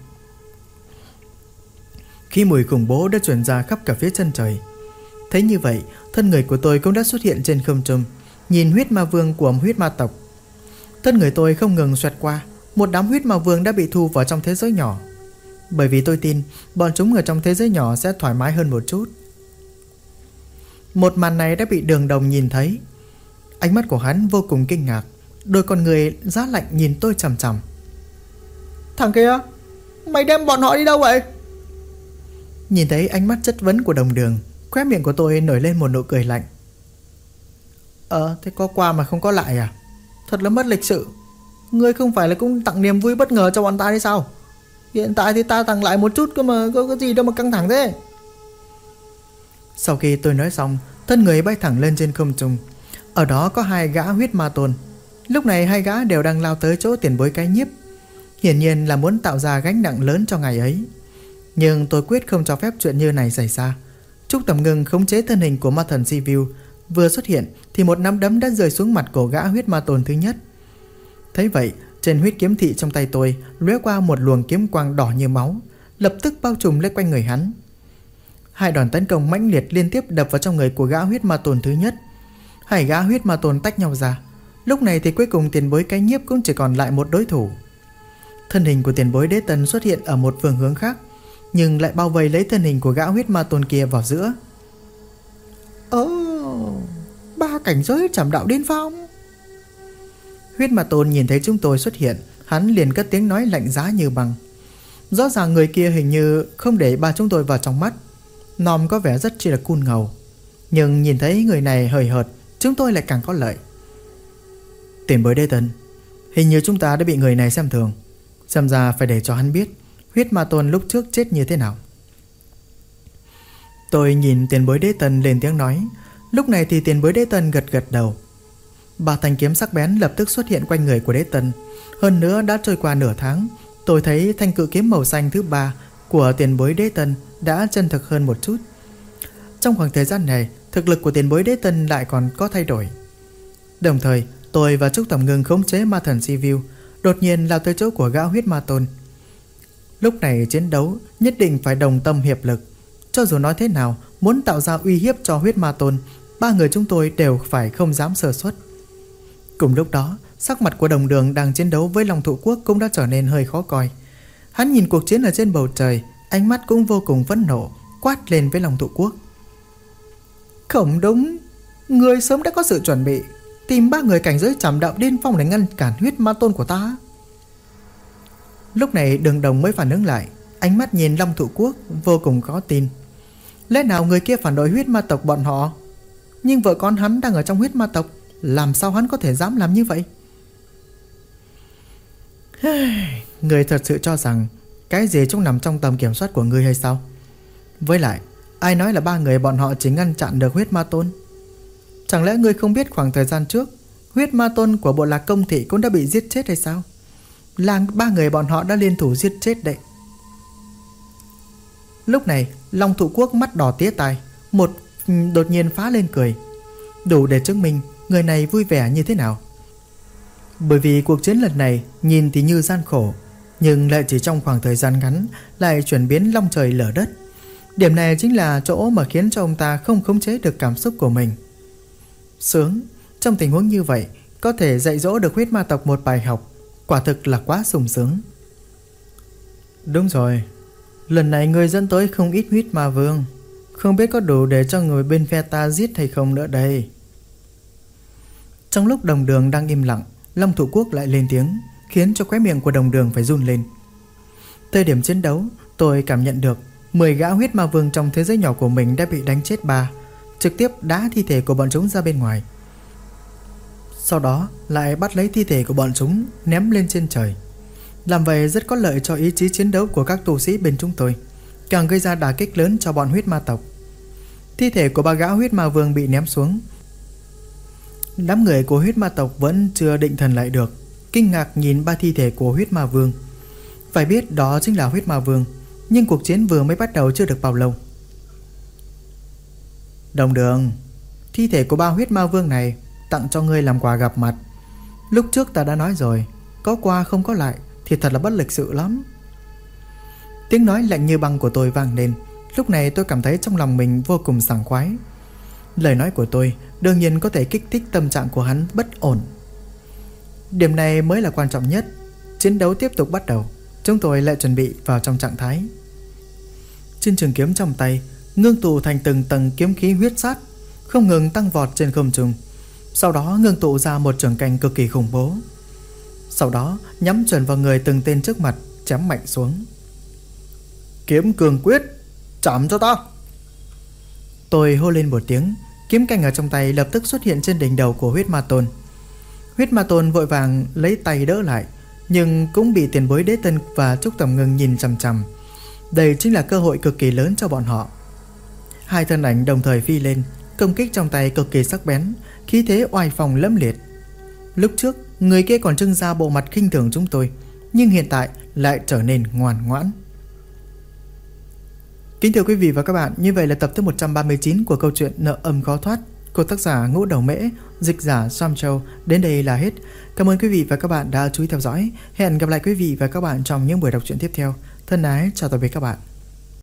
Khi mùi khủng bố đã truyền ra khắp cả phía chân trời. Thấy như vậy, thân người của tôi cũng đã xuất hiện trên không trung, nhìn huyết ma vương của huyết ma tộc. Thân người tôi không ngừng xoẹt qua, một đám huyết ma vương đã bị thu vào trong thế giới nhỏ. Bởi vì tôi tin bọn chúng ở trong thế giới nhỏ sẽ thoải mái hơn một chút. Một màn này đã bị Đường Đồng nhìn thấy. Ánh mắt của hắn vô cùng kinh ngạc, đôi con người giá lạnh nhìn tôi chằm chằm. Thằng kia, mày đem bọn họ đi đâu vậy? Nhìn thấy ánh mắt chất vấn của Đồng Đường, khóe miệng của tôi nổi lên một nụ cười lạnh. Thế có qua mà không có lại à? Thật là mất lịch sự. Ngươi không phải là cũng tặng niềm vui bất ngờ cho bọn ta hay sao? Hiện tại thì ta tặng lại một chút cơ mà, có cái gì đâu mà căng thẳng thế. Sau khi tôi nói xong, thân người bay thẳng lên trên không trung. Ở đó có hai gã huyết ma tôn. Lúc này hai gã đều đang lao tới chỗ Tiền Bối Cái Nhiếp, hiển nhiên là muốn tạo ra gánh nặng lớn cho ngày ấy. Nhưng tôi quyết không cho phép chuyện như này xảy ra. Trúc Tầm Ngưng khống chế thân hình của ma thần Sivu vừa xuất hiện thì một nắm đấm đã rơi xuống mặt của gã huyết ma tôn thứ nhất. Thấy vậy, trên huyết kiếm thị trong tay tôi lóe qua một luồng kiếm quang đỏ như máu, lập tức bao trùm lấy quanh người hắn. Hai đòn tấn công mãnh liệt liên tiếp đập vào trong người của gã huyết ma tôn thứ nhất. Hai gã huyết ma tôn tách nhau ra. Lúc này thì cuối cùng Tiền Bối Cái Nhiếp cũng chỉ còn lại một đối thủ. Thân hình của Tiền Bối Đế Tân xuất hiện ở một phương hướng khác, nhưng lại bao vây lấy thân hình của gã huyết ma tôn kia vào giữa. Ba cảnh giới Trảm Đạo Điên Phong. Huyết ma tôn nhìn thấy chúng tôi xuất hiện, hắn liền cất tiếng nói lạnh giá như băng. Rõ ràng người kia hình như không để ba chúng tôi vào trong mắt. Nom có vẻ rất chỉ là cool ngầu, nhưng nhìn thấy người này hời hợt, chúng tôi lại càng có lợi. Tiền Bối Đế Tân, hình như chúng ta đã bị người này xem thường. Xem ra phải để cho hắn biết huyết ma tôn lúc trước chết như thế nào. Tôi nhìn Tiền Bối Đế Tân lên tiếng nói. Lúc này thì Tiền Bối Đế Tân gật gật đầu. Ba thanh kiếm sắc bén lập tức xuất hiện quanh người của Đế Tân. Hơn nữa đã trôi qua nửa tháng, tôi thấy thanh cự kiếm màu xanh thứ ba của Tiền Bối Đế Tân đã chân thực hơn một chút. Trong khoảng thời gian này, thực lực của Tiền Bối Đế Tân lại còn có thay đổi. Đồng thời, tôi và Trúc Tầm Ngưng khống chế ma thần Sivu đột nhiên lao tới chỗ của gã huyết ma tôn. Lúc này chiến đấu nhất định phải đồng tâm hiệp lực. Cho dù nói thế nào, muốn tạo ra uy hiếp cho huyết ma tôn, ba người chúng tôi đều phải không dám sơ suất. Cùng lúc đó, sắc mặt của Đồng Đường đang chiến đấu với Long Thủ Quốc cũng đã trở nên hơi khó coi. Hắn nhìn cuộc chiến ở trên bầu trời, ánh mắt cũng vô cùng phẫn nộ, quát lên với Long Thủ Quốc. Không đúng, người sớm đã có sự chuẩn bị, tìm ba người cảnh giới Trảm Đạo Điên Phong để ngăn cản huyết ma tôn của ta. Lúc này Đường Đồng mới phản ứng lại, ánh mắt nhìn Long Thủ Quốc vô cùng khó tin. Lẽ nào người kia phản đối huyết ma tộc bọn họ? Nhưng vợ con hắn đang ở trong huyết ma tộc, làm sao hắn có thể dám làm như vậy? Người thật sự cho rằng cái gì cũng nằm trong tầm kiểm soát của ngươi hay sao? Với lại Ai nói là 3 người bọn họ chỉ ngăn chặn được huyết ma tôn? Chẳng lẽ ngươi không biết khoảng thời gian trước huyết ma tôn của bộ lạc Công Thị cũng đã bị giết chết hay sao? Là 3 người bọn họ đã liên thủ giết chết đấy. Lúc này Long Thụ Quốc mắt đỏ tía tai, đột nhiên phá lên cười, đủ để chứng minh người này vui vẻ như thế nào. Bởi vì cuộc chiến lần này nhìn thì như gian khổ, nhưng lại chỉ trong khoảng thời gian ngắn lại chuyển biến long trời lở đất. Điểm này chính là chỗ mà khiến cho ông ta không khống chế được cảm xúc của mình. Sướng, trong tình huống như vậy có thể dạy dỗ được huyết ma tộc một bài học, quả thực là quá sung sướng. Đúng rồi, lần này người dẫn tới không ít huyết ma vương, không biết có đủ để cho người bên phe ta giết hay không nữa đây. Trong lúc Đồng Đường đang im lặng, Long Thụ Quốc lại lên tiếng, khiến cho khóe miệng của Đồng Đường phải run lên. Thời điểm chiến đấu, tôi cảm nhận được 10 gã huyết ma vương trong thế giới nhỏ của mình đã bị đánh chết 3, trực tiếp đá thi thể của bọn chúng ra bên ngoài. Sau đó lại bắt lấy thi thể của bọn chúng ném lên trên trời. Làm vậy rất có lợi cho ý chí chiến đấu của các tu sĩ bên chúng tôi, càng gây ra đả kích lớn cho bọn huyết ma tộc. Thi thể của 3 gã huyết ma vương bị ném xuống. Đám người của huyết ma tộc vẫn chưa định thần lại được, kinh ngạc nhìn 3 thi thể của huyết ma vương. Phải biết đó chính là huyết ma vương, nhưng cuộc chiến vừa mới bắt đầu chưa được bao lâu. Đồng Đường, thi thể của 3 huyết ma vương này tặng cho ngươi làm quà gặp mặt. Lúc trước ta đã nói rồi, có qua không có lại thì thật là bất lịch sự lắm. Tiếng nói lạnh như băng của tôi vang lên. Lúc này tôi cảm thấy trong lòng mình vô cùng sảng khoái. Lời nói của tôi đương nhiên có thể kích thích tâm trạng của hắn bất ổn. Điểm này mới là quan trọng nhất. Chiến đấu tiếp tục bắt đầu. Chúng tôi lại chuẩn bị vào trong trạng thái. Trên trường kiếm trong tay ngưng tụ thành từng tầng kiếm khí huyết sát, không ngừng tăng vọt trên không trung. Sau đó ngưng tụ ra một trường canh cực kỳ khủng bố. Sau đó nhắm chuẩn vào người từng tên trước mặt, chém mạnh xuống. Kiếm cường quyết, chạm cho ta! Tôi hô lên một tiếng, kiếm canh ở trong tay lập tức xuất hiện trên đỉnh đầu của huyết ma tôn. Huyết ma tôn vội vàng lấy tay đỡ lại, nhưng cũng bị tiền bối Đế Tân và Trúc Tầm Ngưng nhìn chằm chằm. Đây chính là cơ hội cực kỳ lớn cho bọn họ. Hai thân ảnh đồng thời phi lên, công kích trong tay cực kỳ sắc bén, khí thế oai phong lẫm liệt. Lúc trước người kia còn trưng ra bộ mặt khinh thường chúng tôi, nhưng hiện tại lại trở nên ngoan ngoãn. Kính thưa quý vị và các bạn, như vậy là tập thứ 139 của câu chuyện Nợ Âm Khó Thoát của tác giả Ngũ Đầu Mễ, dịch giả Sam Châu đến đây là hết. Cảm ơn quý vị và các bạn đã chú ý theo dõi. Hẹn gặp lại quý vị và các bạn trong những buổi đọc truyện tiếp theo. Thân ái chào tạm biệt các bạn.